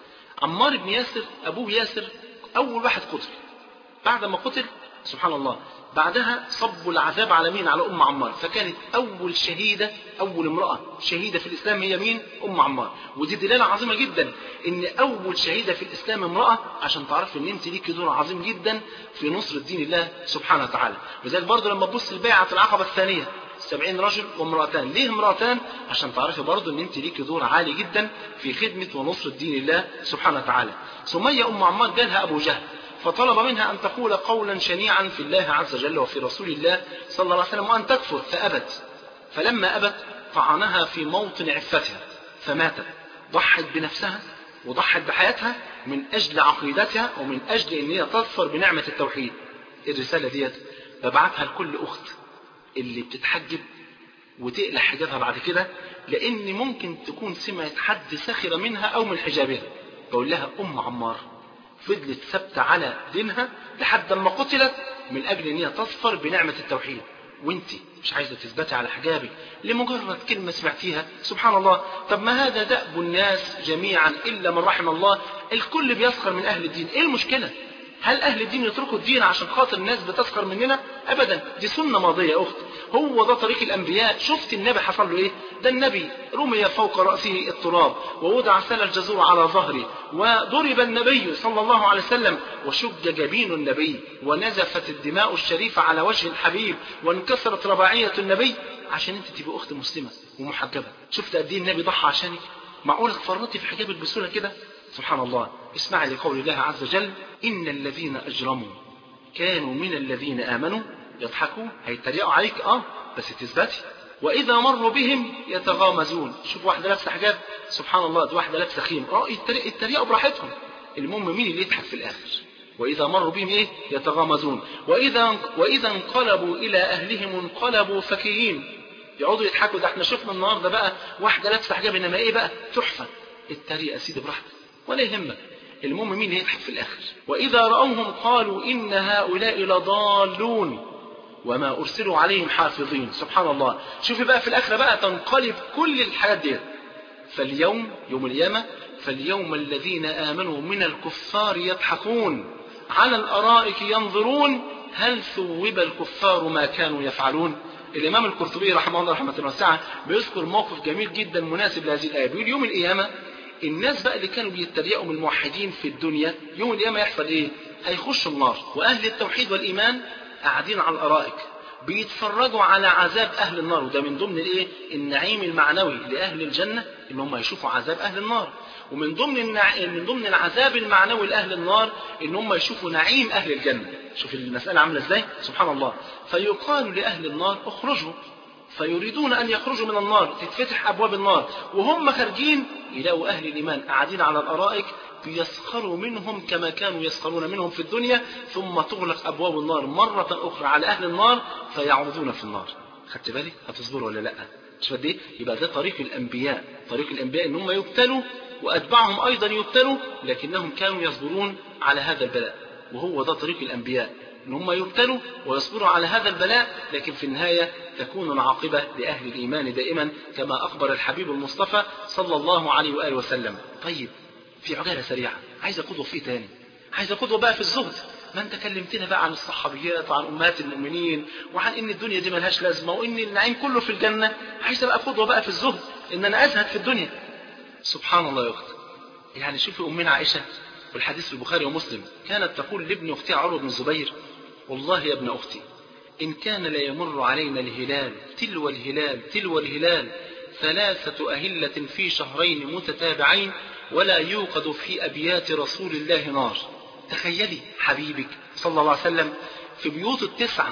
عمار بن ياسر ابوه ياسر اول واحد قتل، بعد ما قتل سبحان الله بعدها صبوا العذاب على مين؟ على ام عمار، فكانت اول شهيدة، اول امرأة شهيدة في الاسلام هي مين؟ ام عمار. ودي دلالة عظيمة جدا ان اول شهيدة في الاسلام امرأة، عشان تعرف ان انت ليكي دور عظيم جدا في نصرة دين الله سبحانه وتعالى. وذلك برضه لما تبص البيعة العقبة الثانية سبعين رجل وامرأتان، ليه امرأتان؟ عشان تعرفي برضه ان انت ليكي دور عالي جدا في خدمة ونصرة دين الله سبحانه وتعالى. سمية ام عمار جالها ابو جهل فطلب منها ان تقول قولا شنيعا في الله عز وجل وفي رسول الله صلى الله عليه وسلم وان تكفر، فابت. فلما ابت طعنها في موطن عفتها فماتت. ضحت بنفسها وضحت بحياتها من اجل عقيدتها ومن اجل ان هي تظفر بنعمة التوحيد. الرسالة ديت ببعتها لكل اخت اللي بتتحجب وتقلع حجابها بعد كده، لان ممكن تكون سمعت حد سخر منها او من حجابها. بقول لها ام عمار فضلت ثابتة على دينها لحد ما قتلت من اجل ان هي تظفر بنعمة التوحيد، وانت مش عايزة تثبتي على حجابك لمجرد كلمة سمعتيها. سبحان الله. طب ما هذا دأب الناس جميعا الا من رحم الله، الكل بيسخر من اهل الدين. ايه المشكلة؟ هل اهل الدين يتركوا الدين عشان خاطر الناس بتسخر مننا؟ ابدا، دي سنة ماضية يا اخت، هو ده طريق الانبياء. شفت النبي حصل له ايه؟ ده النبي رمي فوق رأسه التراب ووضع سل الجزور على ظهره، وضرب النبي صلى الله عليه وسلم وشج جبين النبي ونزفت الدماء الشريفة على وجه الحبيب وانكسرت رباعية النبي عشان انت تبقى اخت مسلمة ومحجبة. شفت قد ايه النبي ضحى عشانك؟ معقولة تفرطي في حجابك بسهولة كده؟ سبحان الله. اسمع لقول الله عز وجل: إن الذين أجرموا كانوا من الذين آمنوا يضحكون. هيتريقوا عليك اه بس تثبتي. وإذا مروا بهم يتغامزون. شوف واحدة لابسة حجاب، سبحان الله، دي واحدة لابسة خيم، يتريقوا براحتهم. المهم مين اللي يضحك في الآخر؟ وإذا مروا بهم إيه؟ يتغامزون. وإذا وإذا انقلبوا إلى أهلهم انقلبوا فكهين. يقعدوا يضحكوا. ده احنا شفنا النهارده بقى واحدة لابسة حجاب، إنما إيه بقى؟ تحفة. التريقة سيدي براحتك ولا يهمك. المهم مين اللي يضحك في الآخر؟ وإذا رأوهم قالوا إن هؤلاء لضالون وما أرسلوا عليهم حافظين. سبحان الله. شوفي بقى في الآخرة بقى تنقلب كل الحاجات دي. فاليوم يوم القيامة فاليوم الذين آمنوا من الكفار يضحكون على الأرائك ينظرون هل ثوب الكفار ما كانوا يفعلون. الإمام القرطبي رحمه الله رحمة واسعة بيذكر موقف جميل جدا مناسب لهذه الآية. بيقول يوم القيامة الناس بقى اللي كانوا بيتريقوا من الموحدين في الدنيا يوم القيامة يحصل إيه؟ هيخشوا النار، وأهل التوحيد والإيمان قاعدين على الأرائك بيتفرجوا على عذاب أهل النار. وده من ضمن الإيه؟ النعيم المعنوي لأهل الجنة إن هم يشوفوا عذاب أهل النار، ومن ضمن النع... من ضمن العذاب المعنوي لأهل النار إن هم يشوفوا نعيم أهل الجنة. شوف المسألة عاملة إزاي؟ سبحان الله. فيقال لأهل النار اخرجوا، فيريدون أن يخرجوا من النار، تتفتح أبواب النار، وهم خارجين يلاقوا أهل الإيمان قاعدين على الأرائك بيسخروا منهم كما كانوا يسخرون منهم في الدنيا، ثم تغلق أبواب النار مرة أخرى على أهل النار فيعودون في النار. خدت بالك؟ هتصبروا ولا لأ؟ شوف دي يبقى ده طريق الأنبياء. طريق الأنبياء إن هم يبتلوا وأتباعهم أيضا يبتلوا، لكنهم كانوا يصبرون على هذا البلاء. وهو ده طريق الأنبياء، إن هم يبتلوا ويصبروا على هذا البلاء، لكن في النهاية تكون العاقبة لأهل الإيمان دائما كما أخبر الحبيب المصطفى صلى الله عليه وآله وسلم. طيب في عجالة سريعة، عايز قدوة في تاني، عايز قدوة بقى في الزهد. ما انت كلمتنا بقى عن الصحابيات وعن أمهات المؤمنين وعن إن الدنيا دي ملهاش لازمة وإن النعيم كله في الجنة. عايز بقى قدوة بقى في الزهد، إن أنا أزهد في الدنيا. سبحان الله يا أخت. يعني شوفي أمنا عائشة والحديث في البخاري ومسلم كانت تقول لابن أختها عروة بن الزبير: والله يا ابن أختي إن كان لا يمر علينا الهلال تلو الهلال تلو الهلال ثلاثة أهلة في شهرين متتابعين ولا يوقد في أبيات رسول الله نار. تخيلي حبيبك صلى الله عليه وسلم في بيوت التسعة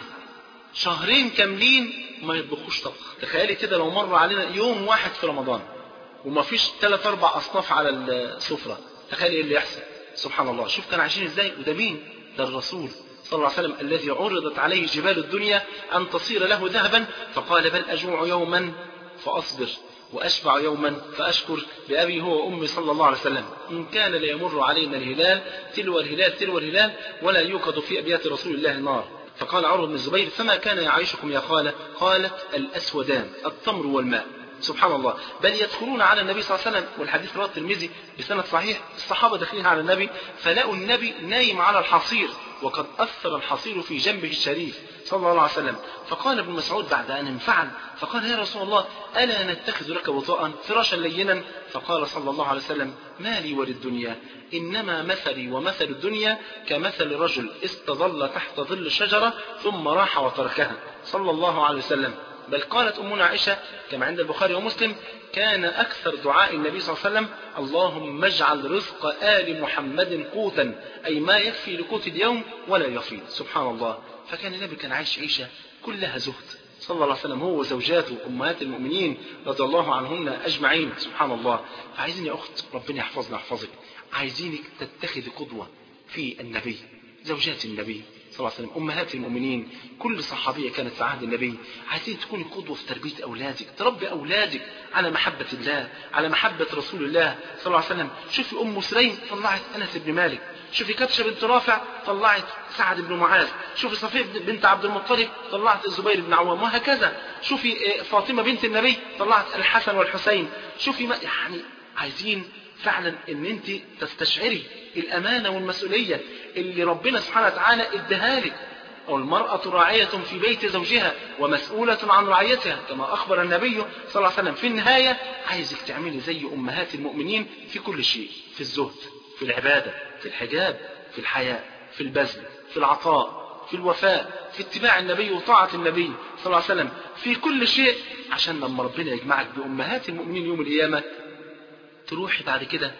شهرين كاملين ما يطبخوش طبخ. تخيلي كده لو مر علينا يوم واحد في رمضان وما فيش ثلاث أربع أصناف على السفرة، تخيلي إيه اللي يحصل. سبحان الله. شوف كانوا عايشين إزاي. وده مين؟ ده الرسول صلى الله عليه وسلم الذي عرضت عليه جبال الدنيا أن تصير له ذهبا فقال: بل أجوع يوما فأصبر وأشبع يوما فأشكر بأبي هو وأمي صلى الله عليه وسلم. إن كان لا يمر علينا الهلال تلو الهلال تلو الهلال ولا يوقد في أبيات رسول الله نار. فقال عروة بن الزبير: فما كان يعيشكم يا خالة؟ قالت: الأسودان التمر والماء. سبحان الله. بل يدخلون على النبي صلى الله عليه وسلم، والحديث رواه الترمذي بسند صحيح، الصحابة داخلين على النبي فلقوا النبي نايم على الحصير وقد أثر الحصير في جنبه الشريف صلى الله عليه وسلم. فقال ابن مسعود بعد أن انفعل فقال: يا رسول الله ألا نتخذ لك وطاء فراشا لينا؟ فقال صلى الله عليه وسلم: ما لي وللدنيا إنما مثلي ومثل الدنيا كمثل رجل استظل تحت ظل الشجرة ثم راح وتركها صلى الله عليه وسلم. بل قالت أمنا عائشة كما عند البخاري ومسلم: كان أكثر دعاء النبي صلى الله عليه وسلم: اللهم اجعل رزق آل محمد قوتا، أي ما يكفي لقوت اليوم ولا يفيض. سبحان الله. فكان النبي كان عايش عيشة كلها زهد صلى الله عليه وسلم، هو وزوجاته أمهات المؤمنين رضي الله عنهن أجمعين. سبحان الله. فعايزين يا أخت ربنا يحفظنا يحفظك، عايزينك تتخذ قدوة في النبي، زوجات النبي صلى الله عليه وسلم، أمهات المؤمنين، كل صحابية كانت في عهد النبي. عايزين تكوني قدوة في تربية أولادك، تربي أولادك على محبة الله، على محبة رسول الله صلى الله عليه وسلم. شوفي أم سليم طلعت أنس بن مالك، شوفي كبشة بنت رافع طلعت سعد بن معاذ، شوفي صفية بنت عبد المطلب طلعت الزبير بن عوام، وهكذا. شوفي فاطمة بنت النبي طلعت الحسن والحسين. شوفي ما يعني عايزين فعلا ان انت تستشعري الامانه والمسؤوليه اللي ربنا سبحانه وتعالى اداها لك. او المراه راعيه في بيت زوجها ومسؤوله عن رعيتها كما اخبر النبي صلى الله عليه وسلم. في النهايه عايزك تعملي زي امهات المؤمنين في كل شيء، في الزهد، في العباده، في الحجاب، في الحياء، في البذل، في العطاء، في الوفاء، في اتباع النبي وطاعه النبي صلى الله عليه وسلم، في كل شيء، عشان لما ربنا يجمعك بامهات المؤمنين يوم القيامه تروحي بعد كده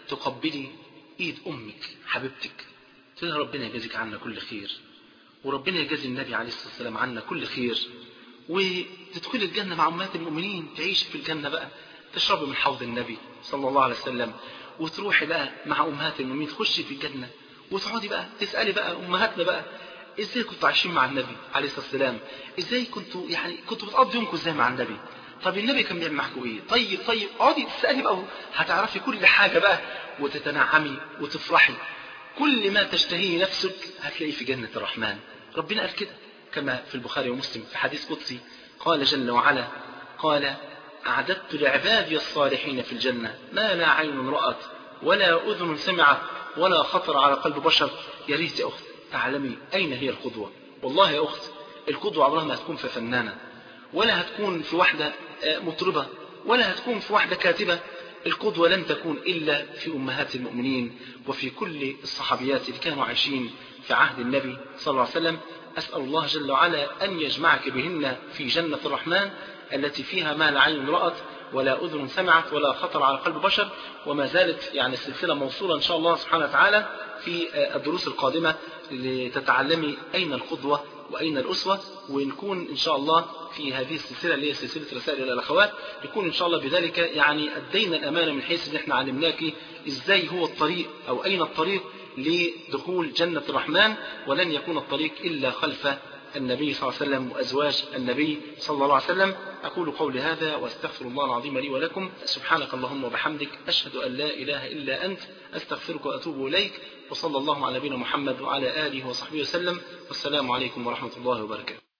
تقبلي ايد امك حبيبتك، تقول لها ربنا يجازيك عنا كل خير، وربنا يجازي النبي عليه الصلاة والسلام عنا كل خير، وتدخلي الجنة مع أمهات المؤمنين، تعيشي في الجنة بقى، تشربي من حوض النبي صلى الله عليه وسلم، وتروحي بقى مع أمهات المؤمنين تخشي في الجنة، وتقعدي بقى تسألي بقى أمهاتنا بقى إزاي كنتوا عايشين مع النبي عليه الصلاة والسلام، إزاي كنتوا يعني كنتوا بتقضوا يومكم إزاي مع النبي، طب النبي كان بيعمل معكم إيه، طيب طيب اقعدي تسألي بقى، هتعرفي كل حاجة بقى، وتتنعمي وتفرحي، كل ما تشتهيه نفسك هتلاقيه في جنة الرحمن. ربنا قال كده كما في البخاري ومسلم في حديث قدسي، قال جل وعلا، قال أعددت لعبادي الصالحين في الجنة ما لا عين رأت ولا أذن سمعت ولا خطر على قلب بشر. يا ريت يا أخت تعلمي أين هي القدوة. والله يا أخت القدوة عمرها ما هتكون في فنانة، ولا هتكون في واحدة مطربة، ولا هتكون في واحدة كاتبة. القدوة لن تكون إلا في أمهات المؤمنين وفي كل الصحابيات اللي كانوا عايشين في عهد النبي صلى الله عليه وسلم. أسأل الله جل وعلا أن يجمعك بهن في جنة الرحمن التي فيها ما لا عين رأت ولا أذن سمعت ولا خطر على قلب بشر. وما زالت يعني السلسلة موصولة إن شاء الله سبحانه وتعالى في الدروس القادمة لتتعلمي أين القدوة وأين الأسوة، ونكون إن شاء الله في هذه السلسلة اللي هي سلسلة رسائل إلى الأخوات يكون إن شاء الله بذلك يعني أدينا الأمانة من حيث إن إحنا علمناك إزاي هو الطريق أو أين الطريق لدخول جنة الرحمن، ولن يكون الطريق إلا خلف النبي صلى الله عليه وسلم وأزواج النبي صلى الله عليه وسلم. أقول قولي هذا وأستغفر الله العظيم لي ولكم. سبحانك اللهم وبحمدك، أشهد أن لا إله إلا أنت، أستغفرك وأتوب إليك، وصلى الله على نبينا محمد وعلى آله وصحبه وسلم، والسلام عليكم ورحمة الله وبركاته.